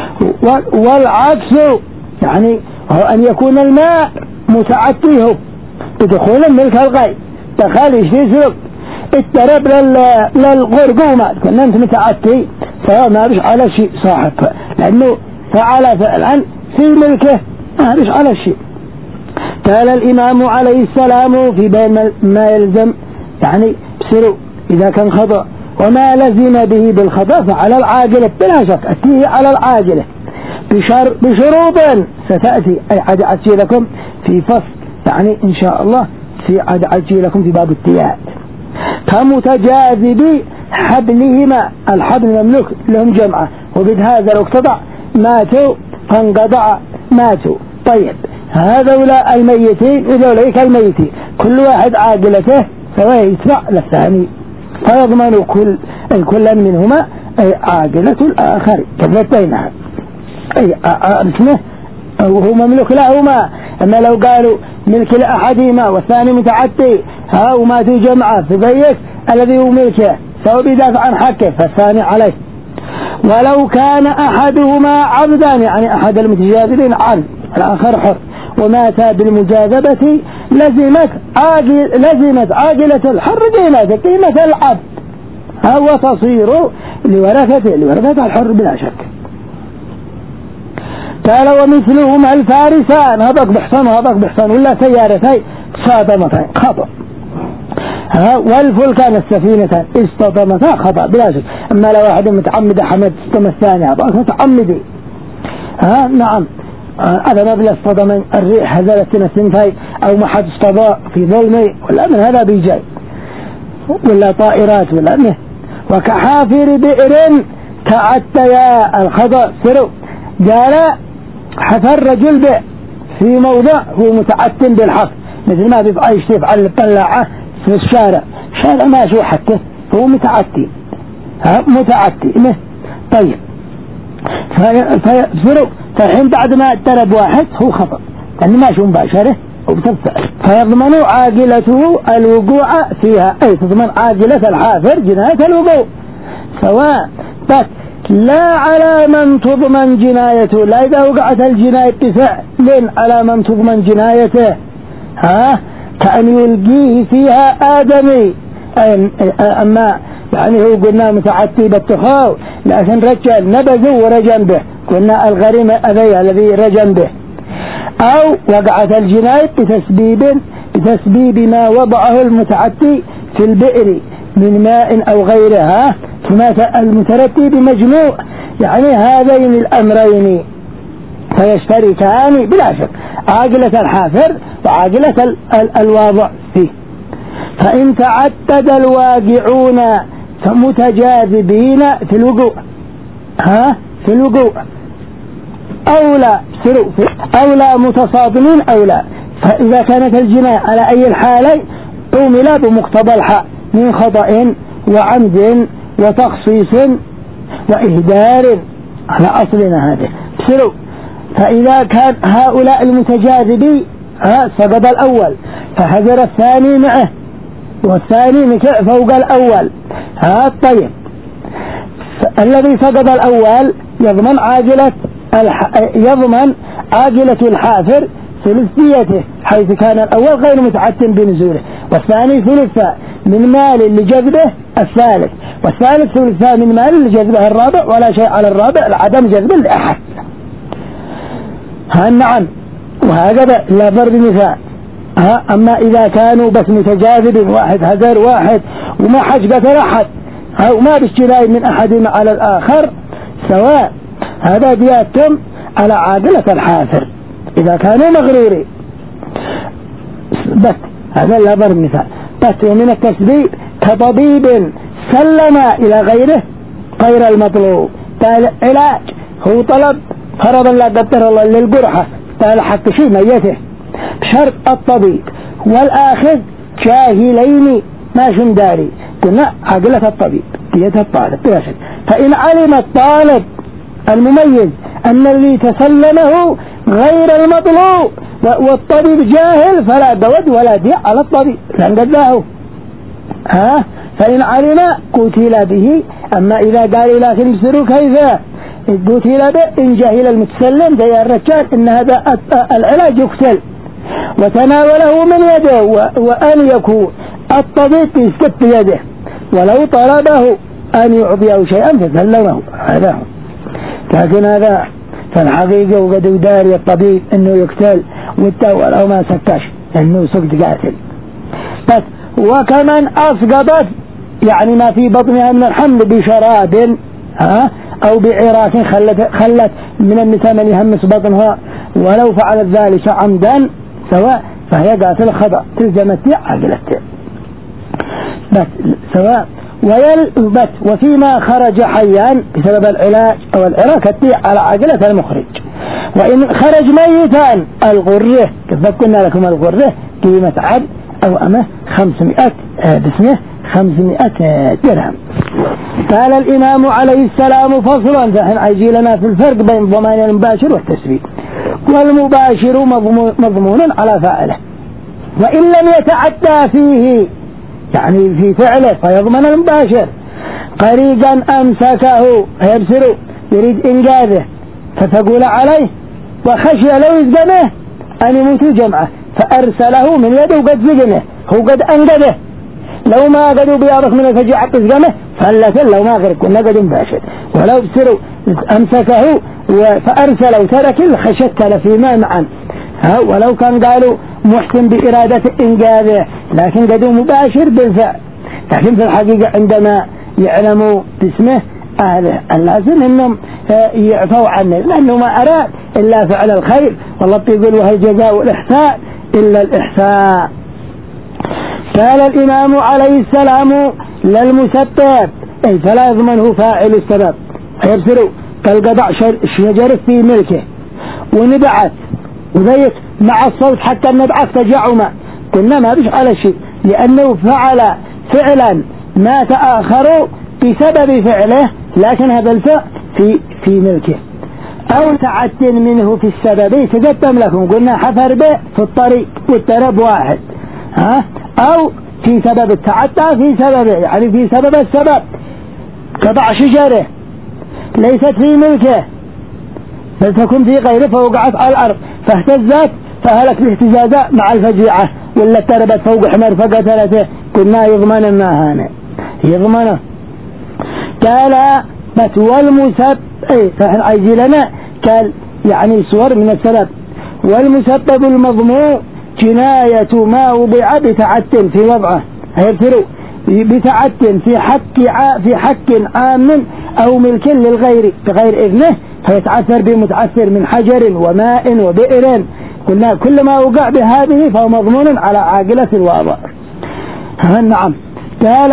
والعكس يعني هو أن يكون الماء متعتيه بدخول ملك الغيب تخالي يسرق الترب للغرقومات كنا انت متعتي فهو ما بش على شيء صاحب لأنه فعل فعلا في ملكه ما بش على شيء. قال الإمام عليه السلام في بين ما يلزم يعني بسرو إذا كان خطأ وما لزم به بالخطأ فعلى العاجلة بلا شك أتيه على العاجلة بشروط ستأتي أي عد أتي لكم في فصل يعني إن شاء الله في عد أتي لكم في باب التيات. كمتجاذب حبلهما الحبل مملوك لهم جمعة وقد هذا لو اقتضع ماتوا فانقضع ماتوا. طيب هذولا الميتين وذوليك الميتين كل واحد عاقلته سواء يتبع للثاني فيضمن كل منهما أي عاقلة الآخر كذلتينها أي اسمه وهو مملوك لهما. أما لو قالوا ملك لأحدهما والثاني متعتي وماتوا جمعة فبيك الذي هو ملكه سواء بيدافع عن حقه فالثاني عليه. ولو كان أحدهما عبدا يعني أحد المتجاذبين عبد الآخر حر ومات بالمجاذبة لزمت عاقلة الحر قيمة العبد وتصير لورثة الحر بلا شك. قال ومثلهما الفارسان هذاك بحصان ولا سيارتين صادمتين خطأ والفلكان السفينتان اصطدمتا خطأ بلا شك. أما لو واحد متعمد حمد اصطدم الثاني هذاك متعمدي نعم هذا ما بلا اصطدم الريح هزلت الثنتين أو ما حد اصطدى في ظلمي ولا من هذا بيجاي ولا طائرات ولا منه. وكحافر بئر تعتيا الخطأ سروا قال حفر رجل بئر في موضع هو متعتم بالحق مثل ما بيفعل يفعل الطلاعة في الشارع ماشي حتى هو متعتي طيب فيفسروا فالحين بعد ما اضطرب واحد هو خطأ لأنه ماشي مباشرة وبتفعل فيضمن عاقلته الوقوع فيها أي تضمن عاقلة الحافر جناية الوقوع سواء بس لا على من تضمن جنايته، لا إذا وقعت الجناية بفعل على من تضمن جنايته، كأن يلقيه فيها آدمي. أما يعني هو قلنا متعتي بالتخاو، لكن رجل نبذه ورجم به، قلنا الغريم أذي الذي رجم به. أو وقعت الجناية بتسبيب ما وضعه المتعتي في البئر من ماء أو غيرها، فما المترتب بمجموع يعني هذين الأمرين فيشتركان بلا شك، عاقلة الحافر وعاقلة الواضع فيه. فإن تعدد الواقعون فمتجاذبين في الوقوع في الوقوع أو لا متصادمين أو لا، فإذا كانت الجناية على أي الحالين عمل بمقتضى الحال من خطأ وعمد وتخصيص وإهدار على أصلنا هذا بسرو. فإذا كان هؤلاء المتجاذبين سقط الأول فحذر الثاني معه والثاني مكع فوق الأول. طيب الذي سقط الأول يضمن عاجلة الحافر ثلث ديته، حيث كان الأول غير متعتم بنزوله، والثاني ثلث من مال لجذبه الثالث، والثالث ثلث من مال لجذبه الرابع، ولا شيء على الرابع لعدم جذبه لأحد. نعم، وهكذا لا ضرب مثال. أما إذا كانوا بس متجاذب، واحد هزر واحد وما حج قتل أحد وما باشتراي من أحد على الآخر سواء، هذا دياتهم على عاقلة الحافر إذا كانوا مغرورين بس. هذا لا ضرب مثال بس. ومن التسبيب كطبيب سلم إلى غيره غير المطلوب، علاج هو طلب فرضا لا قدر الله للقرحة حتى شيء ميته بشرط الطبيب والآخذ جاهلين ما شنداري، قلنا عقلة الطبيب دية الطالب بلا شك. فإن علم الطالب المميز أن الذي تسلمه غير المطلوب والطبيب جاهل فلا بود ولا دية على الطبيب لأن قداه. فإن علم قتل به. أما إذا قال لكن بسروا كيف قتل به إن جاهل المتسلم زي الرجال إن هذا العلاج يقتل وتناوله من يده، وأن يكون الطبيب يسكت يده ولو طلبه أن يعطيه شيئا فسلمه. هذا هو. لكن هذا فالحقيقة وقد يداري الطبيب إنه يقتل والتول أو ما سكش إنه سكت قاتل بس. وكمن أسقطت يعني ما في بطنها من الحمل بشراب أو بعراك خلت من النساء من يهمس بطنها ولو فعلت ذلك عمدا سواء، فهي قاتل خطأ تلزمت عقلته بس سواء بس. وفيما خرج حيا بسبب العلاج أو العراك على عقلة المخرج. وإن خرج ميتا الغره كيف قلنا لكم الغره قيمة عبد أو أمه 500 باسمه 500 درهم. قال الإمام عليه السلام فصلا، فحين عيجي لنا في الفرق بين ضمان المباشر والتسبيب. والمباشر مضمون على فاعله وإن لم يتعدى فيه يعني في فعله فيضمن المباشر. قريقا أمسكه يبصر يريد إنقاذه فتقول عليه وخشي لو يزقنه أن يموت جمعه فأرسله من يده قد زقنه هو قد أنقذه، لو ما قدوا بيارك من الفجع حق زقنه فلت لو ما غير كنا قد مباشر. ولو بصروا أمسكه فأرسله وترك الخشت فيما معا ولو كان قالوا محسن بإرادة إنقاذه لكن قدوا مباشر بالفعل. لكن في الحقيقة عندما يعلموا باسمه أهله اللازم إنهم يعفوا عنه لأنه ما أراد إلا فعل الخير، والله يقول وهل جزاء الإحسان إلا الإحسان. قال الإمام عليه السلام للمسبب أي فلا يضمنه فاعل السبب. يبصروا كالقضاء شجر في ملكه ونبعث وذيك مع الصوت حتى النبعث تجعما قلنا ما بيش على شيء لأنه فعل فعلا ما تآخروا بسبب فعله لكن هذا الفعل في ملكه. أو تعد منه في السبب تقدم لكم قلنا حفر به في الطريق والترب واحد أو في سبب التعدى في سببه يعني في سبب السبب قطع شجره ليست في ملكه بل تكون في غيره، فوقعت على الأرض فاهتزت فهلك باهتزازها مع الفجيعة، ولا اضطربت فوق حمر فقتلته، قلنا يضمن ما هانه يضمنه. قال بس والمسبب فإحنا عايزي لنا قال يعني صور من السبب. والمسبب المضمون جناية ما وضع بتعد في وضعه، هيرسلوا بتعد في حق عام أو ملك للغير بغير إذنه، فيتعثر بمتعثر من حجر وماء وبئر، قلنا كل ما وقع بهذه فهو مضمون على عاقلة الواضع. نعم. قال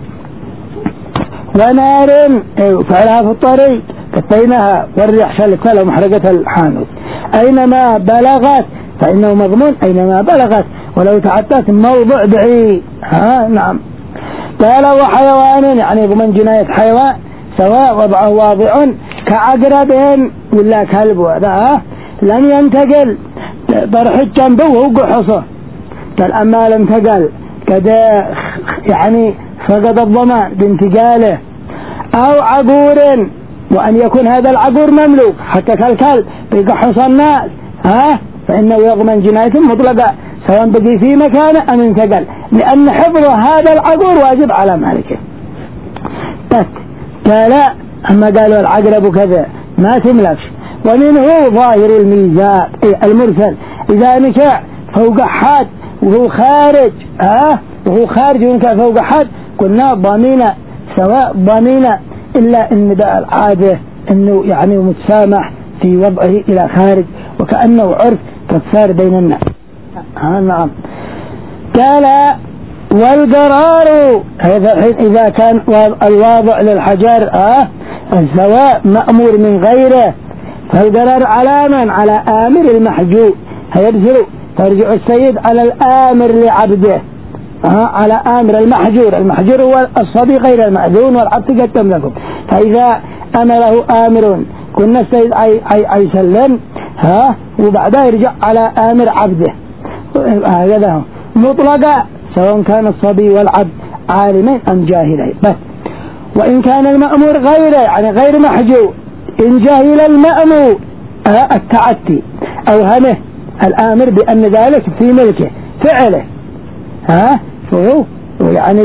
ونار فعلها في الطريق كفيناها والريح شلتها ومحرقتها الحانوت، أينما بلغت فإنه مضمون أينما بلغت ولو تعدت موضع بعيد. نعم. قال وحيوان يعني ضمن جناية حيوان سواء وضعه واضع كعقرب ولا كلب، وهذا لم ينتقل طرح الجنب وهو قحصه. قال أما لم تقل كذا يعني فقد الضمان بانتقاله، أو عقور وأن يكون هذا العقور مملوك حتى كالكلب بقحص الناس فإنه يضمن جناية مطلقة سواء بقي في مكانه أم انتقل، لأن حفظ هذا العقور واجب على مالكه. بس قال أما قالوا العقرب كذا ما تملكش. ومنه ظاهر الميزان المرسل إذا نشأ فوق حد وهو خارج وهو خارج ينكأ فوق حد قلنا ضمينة سواء ضمينة، إلا إن ده العادة إنه يعني متسامح في وضعه إلى خارج وكأنه عرف كالسار بين الناس. نعم. قال والقرار هذا إذا كان الواضع للحجر السواء مأمور من غيره، فالقرار على من؟ على آمر المحجوب، هيبذل ترجع السيد على الآمر لعبده على آمر المحجور. المحجور هو الصبي غير المأذون والعبد قد تملكه، فإذا أمره آمر كنا السيد يسلم وبعدها يرجع على آمر عبده، هكذا مطلقا سواء كان الصبي والعبد عالمين أم جاهلين. بس وإن كان المأمور غيره يعني غير محجور، إن جاهل المأمور التعتي أوهمه الآمر بأن ذلك في ملكه فعله فهو يعني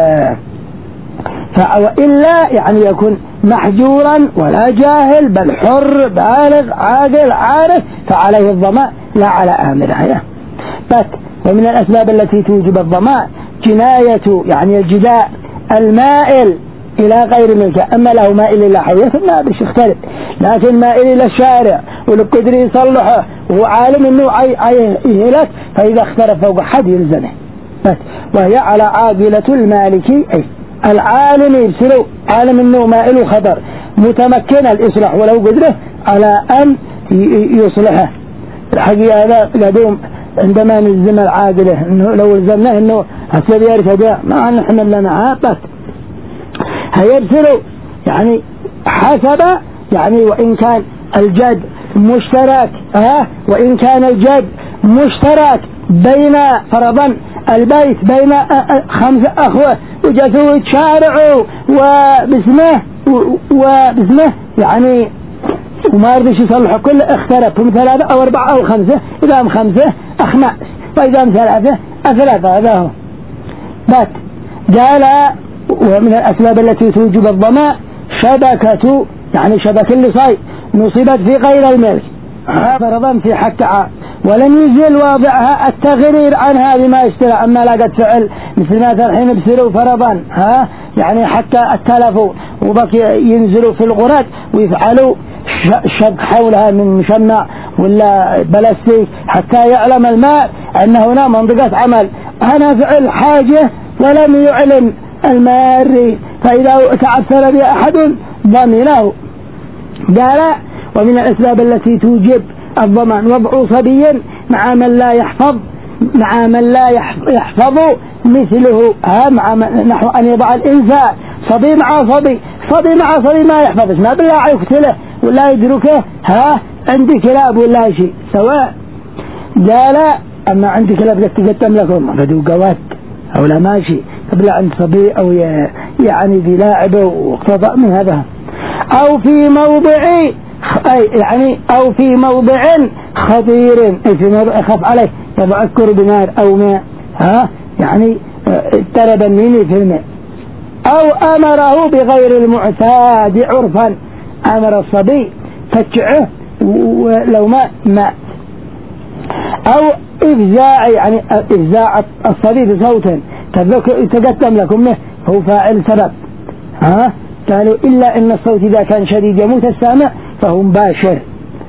وإلا يعني يكون محجورا ولا جاهل بل حر بالغ عاقل عارف فعليه الضمان لا على آمره. بس ومن الأسباب التي توجب الضمان جناية يعني الجداء المائل إلى غير ملكه، أما له مائل إلى حويته ما بش يختلف، لكن مائل إلى الشارع والقدر يصلحه وهو عالم أنه يهلك، فإذا اختلف فوق حد يلزمه. بس وهي على عاقلة المالكي أي العالم يبصره عالم أنه مائل وخطر متمكن الإصلاح ولو قدره على أن يصلحه. الحقيقة هذا لديهم عندما نلزم العاقلة إنه لو لزمناه إنه الذي يرتدى ما نحن لنا بس هيبصروا يعني حسب يعني وإن كان الجد مشترك وإن كان الجد مشترك بين فرضا البيت بين 5 أخوة وجثوا يتشارعوا وباسمه يعني وما يرضيش يصلحوا كل اختلف هم 3 أو 4 أو 5، إذا هم 5 أخماس وإذا هم 3 3 هذا هو. بس قال ومن الأسباب التي توجب الضمان شبكة يعني شبكة اللصي نصبت في غير الملك فرضا في حق ولم يزل واضعها التغرير عنها بما يشترى، أما لا قد فعل مثل ما الحين بسروا فرضا يعني حتى التلفوا وبقي ينزلوا في الغرات ويفعلوا شبك حولها من مشمع ولا بلاستيك حتى يعلم الماء أن هنا منطقة عمل، أنا فعل حاجة ولم يعلم الماري، فإذا تعثر بها أحد ضمنه. قال ومن الأسباب التي توجب الضمان وضع صبي مع من لا يحفظ مثله مع نحو أن يضع الإنسان صبي مع صبي ما يحفظش ما بالله يقتله ولا يدركه عندي كلاب ولا شيء سواء. قال أما عندي كلاب لك تقدم لكم بدو قوات أو لا ماشي قبل عند صبي أو يعني ذي لاعب واقتضاء من هذا، أو في موضع يعني أو في موضع خطير، أي في موضع خف عليه يذكر بنار أو ماء، يعني اضطرب مني في الماء. أو أمره بغير المعتاد عرفا، أمر الصبي فتشعه ولو ماء. أو إفزاع، يعني إفزاع الصبي بصوت تقدم لكم هو فاعل سبب، قالوا إلا إن الصوت إذا كان شديد يموت السامع فهو مباشر.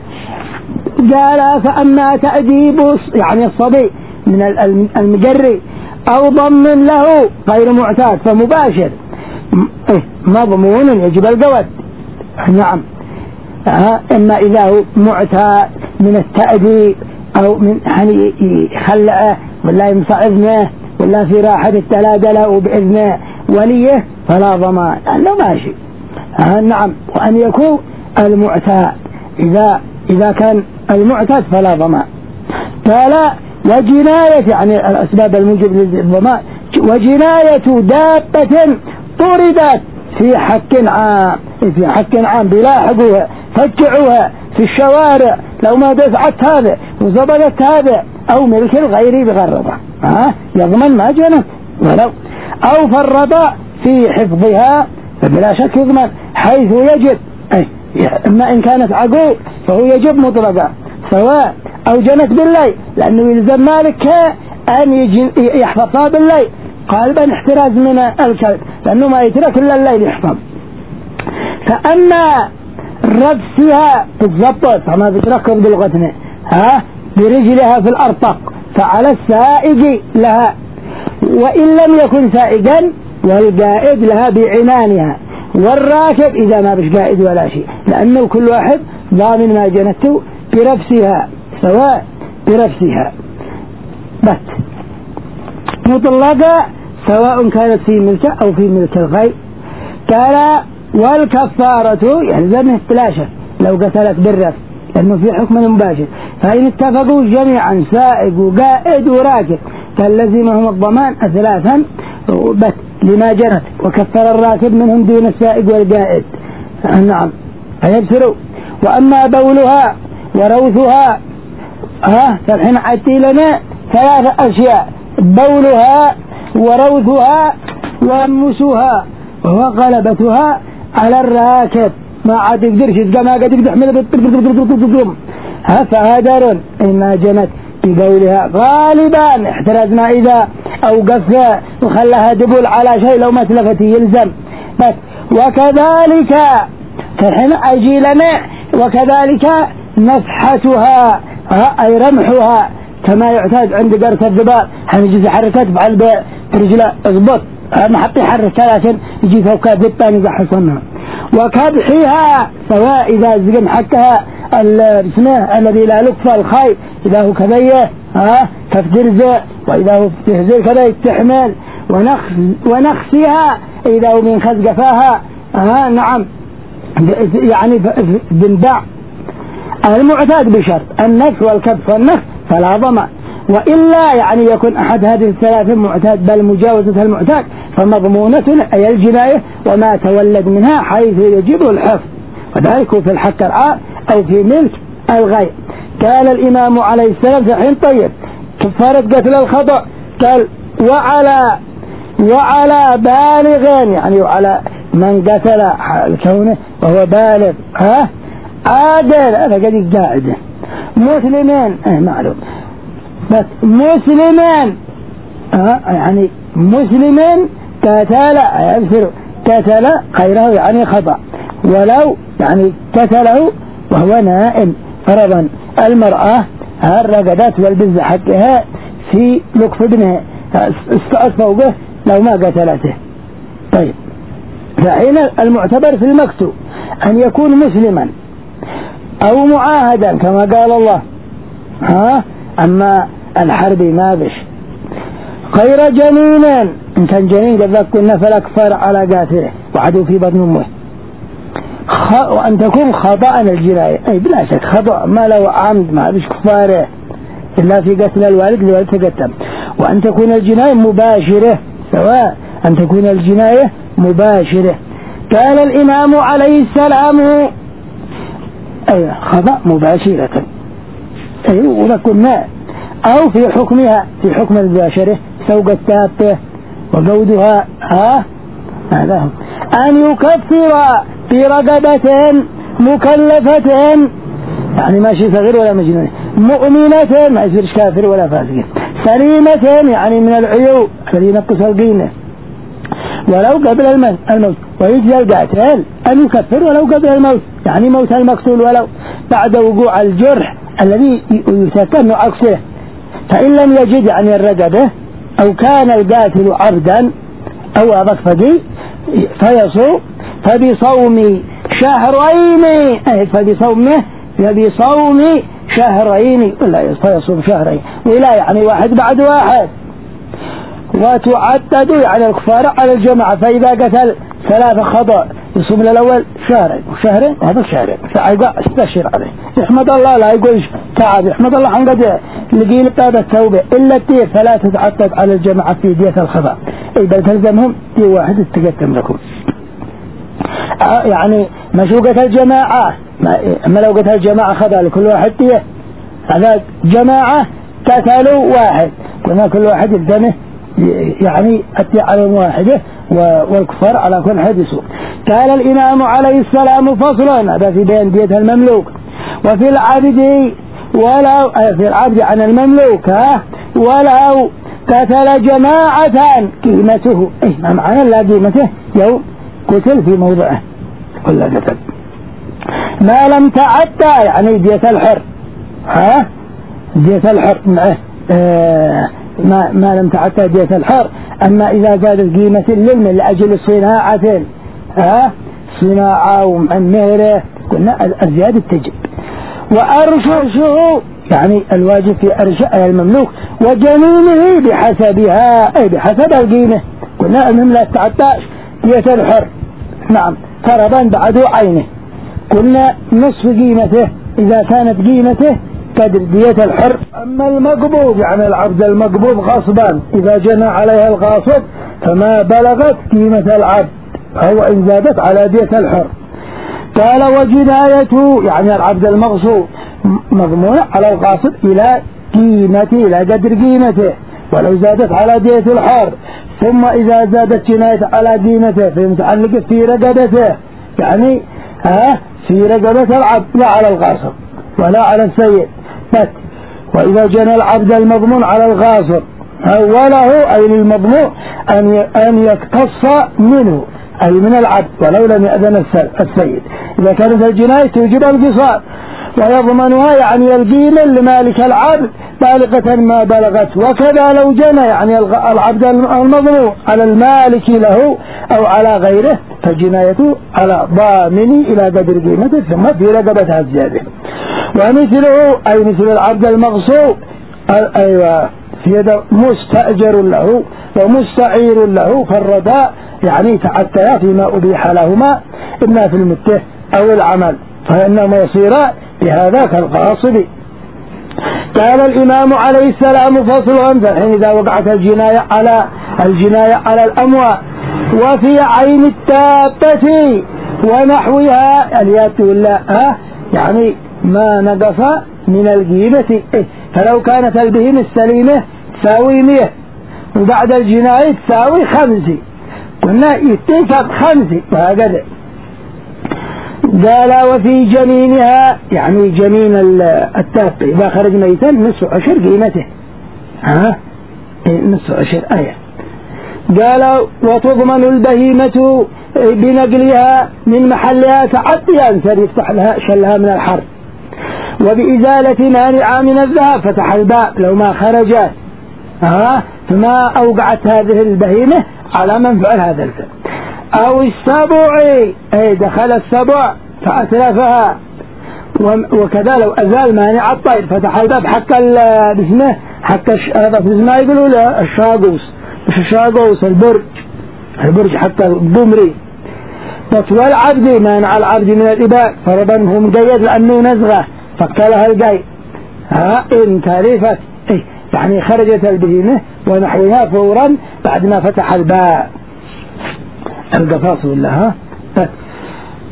قال فأما تأديب يعني الصبي من المجري أو ضم له غير معتاد فمباشر مضمون يجب الجواب. نعم، إما إذا هو معتاد من التأديب أو من يعني يخلعه ولا يمسع إذنه ولا في راحة التلاقى له بإذنه وليه فلا ضمان لأنه ماشي. نعم، وأن يكون المعتاد إذا كان المعتاد فلا ضمان. قال وجناية، يعني الأسباب الموجب للضمان، وجناية دابة طردت في حق عام بلاحقوها فتعوها في الشوارع لو ما دفعت هذا وزبطت هذا أو ملك الغير بغرضه يضمن ما جنت ولو أو فرط في حفظها فبلا شك يضمن حيث يجب، إما إن كانت عقول فهو يجب مطلقا سواء أو جنت بالليل، لأنه يلزم مالك أن يحفظها بالليل قالبا احتراز من الكلب لأنه ما يترك إلا الليل يحفظ. فأما ربسها بالضبط فما بتركب بالغتنة برجلها في الأرطق فعلى السائق لها، وإن لم يكن سائقا والقائد لها بعنانها، والراكب إذا ما بش قائد ولا شيء، لأنه كل واحد ضامن ما جنته برفسها سواء برفسها بس مطلقة سواء كانت في ملكه أو في ملك الغير. قال والكفارة يلزم التلاشة لو قتلت بالرفس لأنه في حكم مباشر، فإن اتفقوا جميعا سائق وقائد وراكب فلزمهم الضمان ثلاثا بس لما جرت، وكفر الراكب منهم دون السائق والقائد. نعم فيبصروا. وأما بولها وروثها فالحين عدتي لنا ثلاث أشياء: بولها وروثها ومسها وغلبتها على الراكب ما عاد يقدرش يبقى ما قد يحمل فهدر إما جنت بقولها غالبا احترزنا إذا أوقفها وخلها دبول على شيء لو ما تلفت يلزم بس. وكذلك فالحين أجي لنا وكذلك نفحتها أي رمحها كما يعتاد عند قرص الذباب حنجز حركات بعد برجله اضبط ما حط يحرك عشان يجي فوقها بالثاني إذا حصلنا. وكبحها سواء إذا زقم حكها بسمه الذي لا لقف الخير إذا هو كذيه كف درزه، وإذا هو تهزي كذا يتحمل. ونخسها إذا هو من خز قفاها نعم يعني بنبع المعتاد بشرط النفس والكبف والنفس فلا ضمان، وإلا يعني يكون أحد هذه الثلاث معتاد بل مجاوزة المعتاد فمضمونة أي الجناية وما تولد منها حيث يجب الحفظ، وذلك في الحق العام أو في ملك الغير. قال الإمام عليه السلام في حين طيب كفارة قتل الخطأ قال وعلى بالغ يعني وعلى من قتل كونه وهو بالغ عادل هذا قد قاعدة مسلمين معلوم بس مسلمين يعني مسلمين قتل غيره يعني خطأ ولو يعني قتله وهو نائم فرضا. المرأة الرقدات والبز حقها في لقف ابنها استأصفوا لو ما قتلته. طيب فحين المعتبر في المكتوب أن يكون مسلما أو معاهدا كما قال الله أما الحربي ما بش غير جنينا إن كان جنين قد كنا فلا كفار على قاتله وعدوا في بطن أمه. وأن تكون خطأ الجناية أي بلا شك خطأ ما لو عمد ما بش كفاره إلا في قتل الوالد لوالد تقتل. وأن تكون الجناية مباشرة سواء أن تكون الجناية مباشرة قال الإمام عليه السلام أي خطأ مباشرة أي ولكنا أو في حكمها في حكم المباشرة سوق التابة وقودها هذا هم أن يكفر في رقبة مكلفة يعني ماشي صغير ولا مجنون مؤمنة ما يصيرش كافر ولا فاسق سليمة يعني من العيوب الذي ينقص القيمة ولو قبل الموت ويجزى القاتل أن يكفر ولو قبل الموت يعني موت المقتول ولو بعد وقوع الجرح الذي يسكن عكسه فإن لم يجد يعني الرقبة أو كان القاتل عبدا أو أضفدي فيصوم فبصوم شهرين فبصوم شهرين ولا فيصوم شهرين ولا يعني واحد بعد واحد وتعدد يعني الكفار على الجماعة فإذا قتل 3 خطأ يصوم الأول شهرين وشهرين وهذا شهرين فعيقا استشير عليه يحمد الله لا يقول تعب يحمد الله عن قد لقي لقاب التوبة إلا التي فلا تتعدد على الجماعة في دية الخطأ أي بل تلزمهم دي واحد استقدم لكم يعني مشوقة الجماعة أما لو قتل الجماعة خطأ لكل واحد دية هذا جماعة قتلوا واحد قلنا كل واحد الدمه يعني أتي على واحدة والكفار على كل حد يسوق قال الإمام عليه السلام فصلا هذا في بين دية المملوك وفي العبد ولو في العبد عن المملوك ولو قتل جماعة قيمته ما معنى لا قيمته يوم قتل في موضعه ولا قتل ما لم تعدى يعني دية الحر دية الحر ما لم تعدى دية الحر أما إذا زادت قيمة اللم لأجل صناعة صناعة ومهره قلنا الزيادة تجب وأرشه يعني الواجب في أرشاء المملوك وجنينه بحسبها أي بحسب القيمة قلنا المهم لا تعداش دية الحر نعم فرضا بعد عينه قلنا نصف قيمته إذا كانت قيمته قدر دية الحر أما المقبوض يعني العبد المقبوض غصبا إذا جنى عليها الغاصب فما بلغت قيمة العبد أو إن زادت على دية الحر قال وجنايته يعني العبد المغصوب مضمونة على الغاصب إلى قيمته إلى قدر قيمته ولو زادت على دية الحر ثم إذا زادت جناية على قيمته فمتعلقة في رقبته يعني في رقبة العبد لا على الغاصب ولا على السيد بس وإذا جنى العبد المضمون على الغاصب وله أي للمضمون أن يقتص منه أي من العبد ولو لم يأذن السيد إذا كانت الجناية توجب القصاص ويضمنها يعني القيمة لمالك العبد بالغة ما بلغت وكذا لو جنى يعني العبد المضمون على المالك له أو على غيره فجنايته على ضامن إلى قدر قيمته ثم في رقبتها الزيادة ومثله أي مثل العبد المغصوب أيوة في يد مستأجر له ومستعير له فالرداء يعني تعتيا فيما أبيح لهما إما في المته أو العمل فإنما يصيرا بهذا كالغاصب قال الإمام عليه السلام فصل فالحين إذا وقعت الجناية على الأموال وفي عين التابة ونحوها اليات ولا يعني ما نقص من القيمة فلو كانت البهيمة السليمة تساوي 100 وبعد الجناية تساوي 5 قلنا يتفق 5 وهكذا قال وفي جنينها يعني جنين التابة إذا خرج ميتا نصف عشر قيمته نصف عشر آية قال وتضمن البهيمة بنقلها من محلها تعديا يفتح لها شلها من الحرب وبإزالة مانع من الذهب فتح الباب لو ما خرجت فما أوقعت هذه البهيمة على من فعل هذا الفعل أو السبع أي دخل السبع فأتلفها وكذا لو أزال مانع الطير فتح الباب حق باسمه حق هذا في اسمه يقولوا له الشاقوس مش الشاقوس البرج حق الضمري فتوى العبد مانع العبد من الإباء فربا هو مقيد لأنه نزغه فقالها القيد إن تالفت يعني خرجت البهيمة ونحوها فورا بعد ما فتح الباب القفاص ولا بس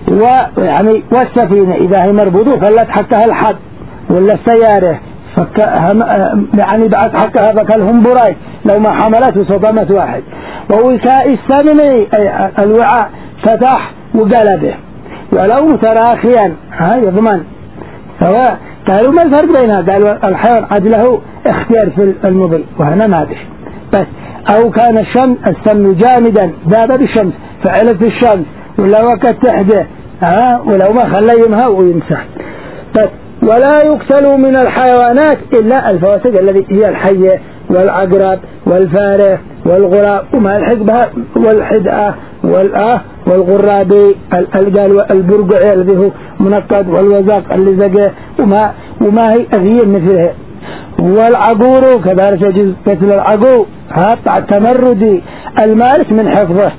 ويعني والسفينة إذا هي مربوطة فلت حكها الحد، ولا السيارة يعني بعد حكها بكلهم براي لو ما حملت وصدمت واحد. ووكاء السمن الوعاء فتح وقلبه ولو متراخيا يضمن. سواء قالوا ما الفرق بينها؟ قالوا الحيوان عاد له اختيار في المضي وهنا ما به بس. أو كان السمن جامدا ذاب بالشمس فعلت في الشمس ولا وقت تحده ولو ما خلى يمها ويمسح بس. ولا يقتل من الحيوانات إلا الفواسق التي هي الحية والعقرب والفارة والغراب وما يلحق بها والحدأة والغرابي البرقع الذي هو منقد والوزاق اللي زقه وما هي أذية مثلها. والعقور كذلك يجوز قتل العقور حتى التمرد المالك من حفظه.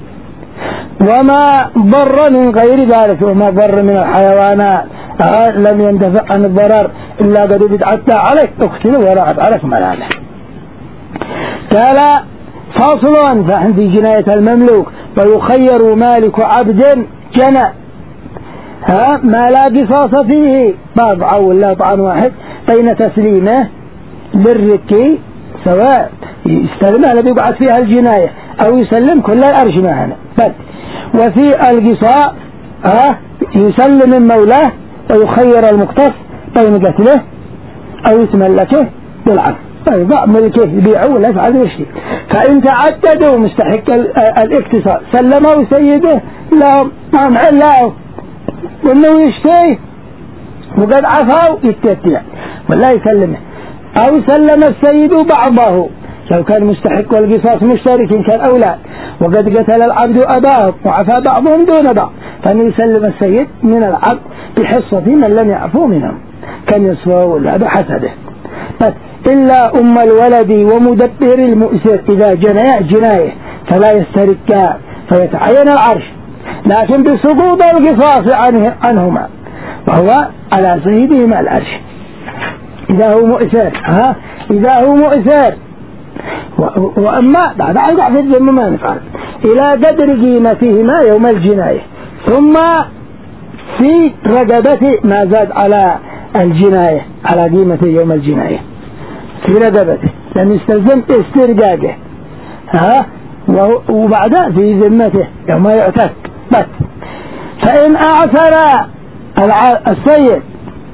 وما ضر من غير ذلك، وما ضر من الحيوانات لم يندفع عن الضرر إلا قد بدعت عليك اقتل ولا عليك ملامه. قال فاصل فعندي جناية المملوك ويخير مالك عبد جنى ما لا قصاص فيه بضع ولا طعن واحد بين تسليمه للركي سواء يستلمها الذي يبعث فيها الجناية أو يسلم كل الأرش معنا بل. وفي القصاء يسلم المولاه ويخير المقتص بين قتله أو يتملكه بالعفو فيضع ملكه يبيعه ولا يفعل بشيء. فإن تعددوا مستحق الاقتصاء سلمه سيده لا مانع له وانه يشتري وقد عفوا يتتبع ولا يسلمه. أو سلم السيد بعضه لو كان مستحق القصاص مشترك كان أولاد وقد قتل العبد أباه وعفى بعضهم دون بعض فأن يسلم السيد من العبد بحصة من لم يعفو منهم كان يسوى ولا بحسده بس. إلا أم الولد ومدبر المؤسر إذا جناية فلا يستركا فيتعين العرش لكن بسقوط القصاص عنهما وهو على سيدهما العرش إذا هو مؤسر إذا هو مؤسر. وأما بعد عن ضعف الذم ما نفعل إلى قدر قيمتهما يوم الجناية ثم في رقبته ما زاد على الجناية على قيمته يوم الجناية في رقبته لم يستلزم استرقاقه وبعدها في ذمته يوم يعتق بس. فإن أعثر السيد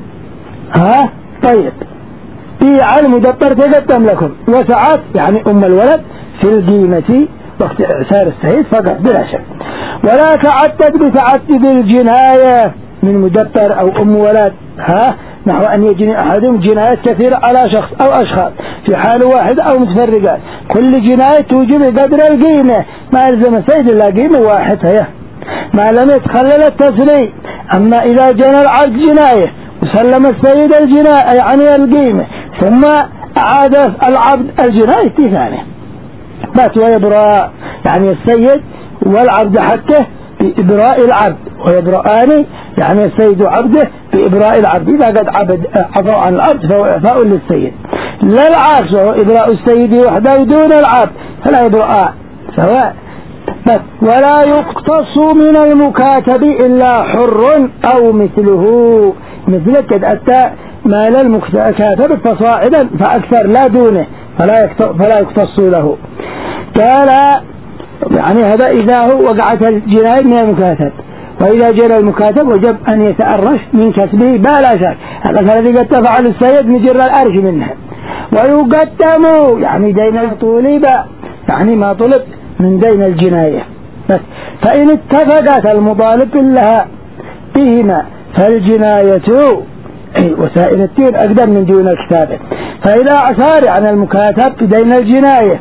طيب بيع المدبر تقدم لكم وسعت يعني أم الولد في القيمة وقت إعسار السيد فقط بلا شك. ولا تعدد بتعدد الجناية من مدبر أو أم ولد نحو أن يجني أحدهم جنايات كثيرة على شخص أو أشخاص في حال واحد أو متفرقات كل جناية توجب قدر القيمة ما يلزم السيد إلا قيمة واحد هي ما لم يتخلل التسليم. أما إذا جنى العبد جناية وسلم السيد الجناية يعني القيمة ثم أعاد العبد الجناية ثانية بس ويبرأ يعني السيد والعبد حقه بإبراء العبد ويبرأان يعني السيد عبده بإبراء العبد إذا قد عفوا عن العبد فهو إعفاء للسيد لا العكس وهو إبراء السيد وحده دون العبد فلا يبرأ سواء بس. ولا يقتص من المكاتب إلا حر أو مثله مثل قد أتى مال المكاتب فصاعدا فأكثر لا دونه فلا يقتص له. قال يعني هذا إذا هو وقعت الجناية من المكاتب وإذا جرى المكاتب وجب أن يتأرش من كسبه بلا شك هذا الذي قد تفعل السيد مجرى الأرش منه. ويقدم يعني دين الطلب يعني ما طلب من دين الجناية بس. فإن اتفقت المطالب لها بهما فالجناية وسائل التين أقدم من دون الكتابة. فإذا أعثار عن المكاتب بدين الجناية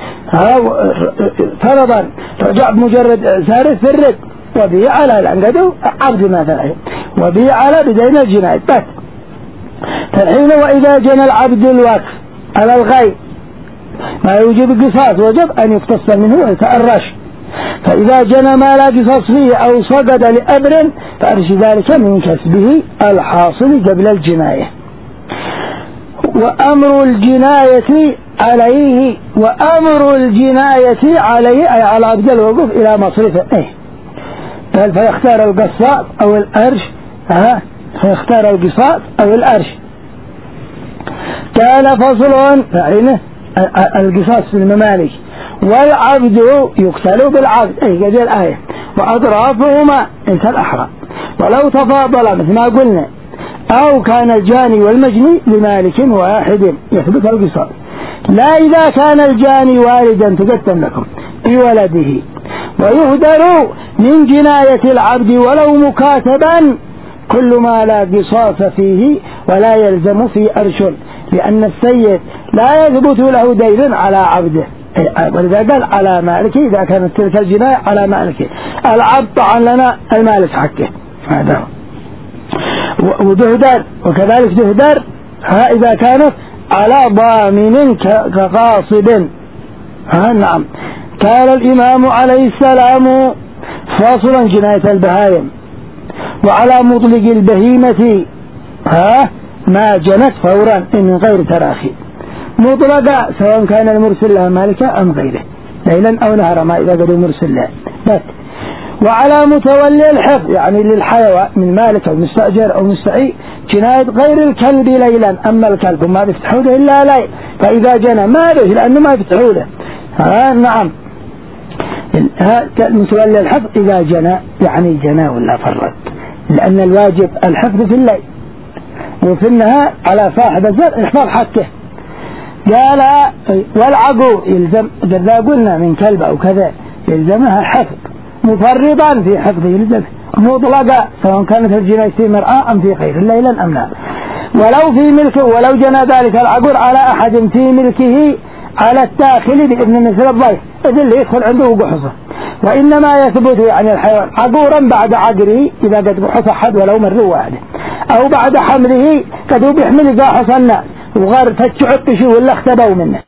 فرضا رجع بمجرد إعثاره في الرد وبيع على العنقده عبد مثلا وبيع على بدين الجناية بس. فالحين وإذا جنى العبد الوقف على الغيب ما يوجب قصاص وجب أن يقتص منه ويتأرش. فإذا جنى ما لا قصاص فيه أو صقد لأمر فأرش ذلك من كسبه الحاصل قبل الجناية. وأمر الجناية عليه أي على عبد الوقوف إلى مصرفه قال فيختار القصاص أو الأرش، فيختار القصاص أو الأرش. قال فصل، يعني القصاص في الممالك، والعبد يقتل بالعبد، أي هذه الآية، وأضرافهما انت الأحرى، ولو تفاضل مثل ما قلنا أو كان الجاني والمجني لمالك واحد يثبت القصاص، لا إذا كان الجاني والدا تقدم لكم بولده. ويهدر من جناية العبد ولو مكاتبا كل ما لا قصاص فيه ولا يلزم في أرش، لأن السيد لا يثبت له دين على عبده، ولذا قال على مالكه إذا كانت تلك الجناية على مالكه. العبد طعن لنا المالك حقه، هذا هو. وتهدر وكذلك تهدر إذا كانت على ضامن كقاصد. نعم. قال الإمام عليه السلام فاصلا جناية البهائم، وعلى مطلق البهيمة ما جنت فورا من غير تراخي، مطلقة سواء كان المرسل لها مالكة أم غيره، ليلا أو نهارا ما إذا قدوا مرسل لها بس. وعلى متولي الحفظ يعني للحيوان من مالك أو مستأجر أو مستعي جناية غير الكلب ليلا، أما الكلب ما بيفتحوا له إلا ليل، فإذا جنى ما به لأنه ما بيفتحوا له. نعم. متولي الحفظ إذا جنى يعني جنى ولا فرط، لأن الواجب الحفظ في الليل، وفي النهار على صاحب الزرع إحفاظ حقه. قال والعقو يلزم، إذا قلنا من كلب أو كذا يلزمها حفظ، مفرطا في حفظه يلزم، مطلقة سواء كانت الجناية في مرأة أم في غير ليلا أم لا. ولو في ملكه، ولو جنى ذلك العقور على أحد في ملكه على الداخل بإذن مثل الضيف، إذن اللي يدخل عنده قحصه. وإنما يثبت يعني الحيوان عقورا بعد عقره إذا قد قحص أحد ولو مر واحد، أو بعد حمله قد بيحمل إذا حصلنا وغير فتش عطشه ولا اختبوا منه.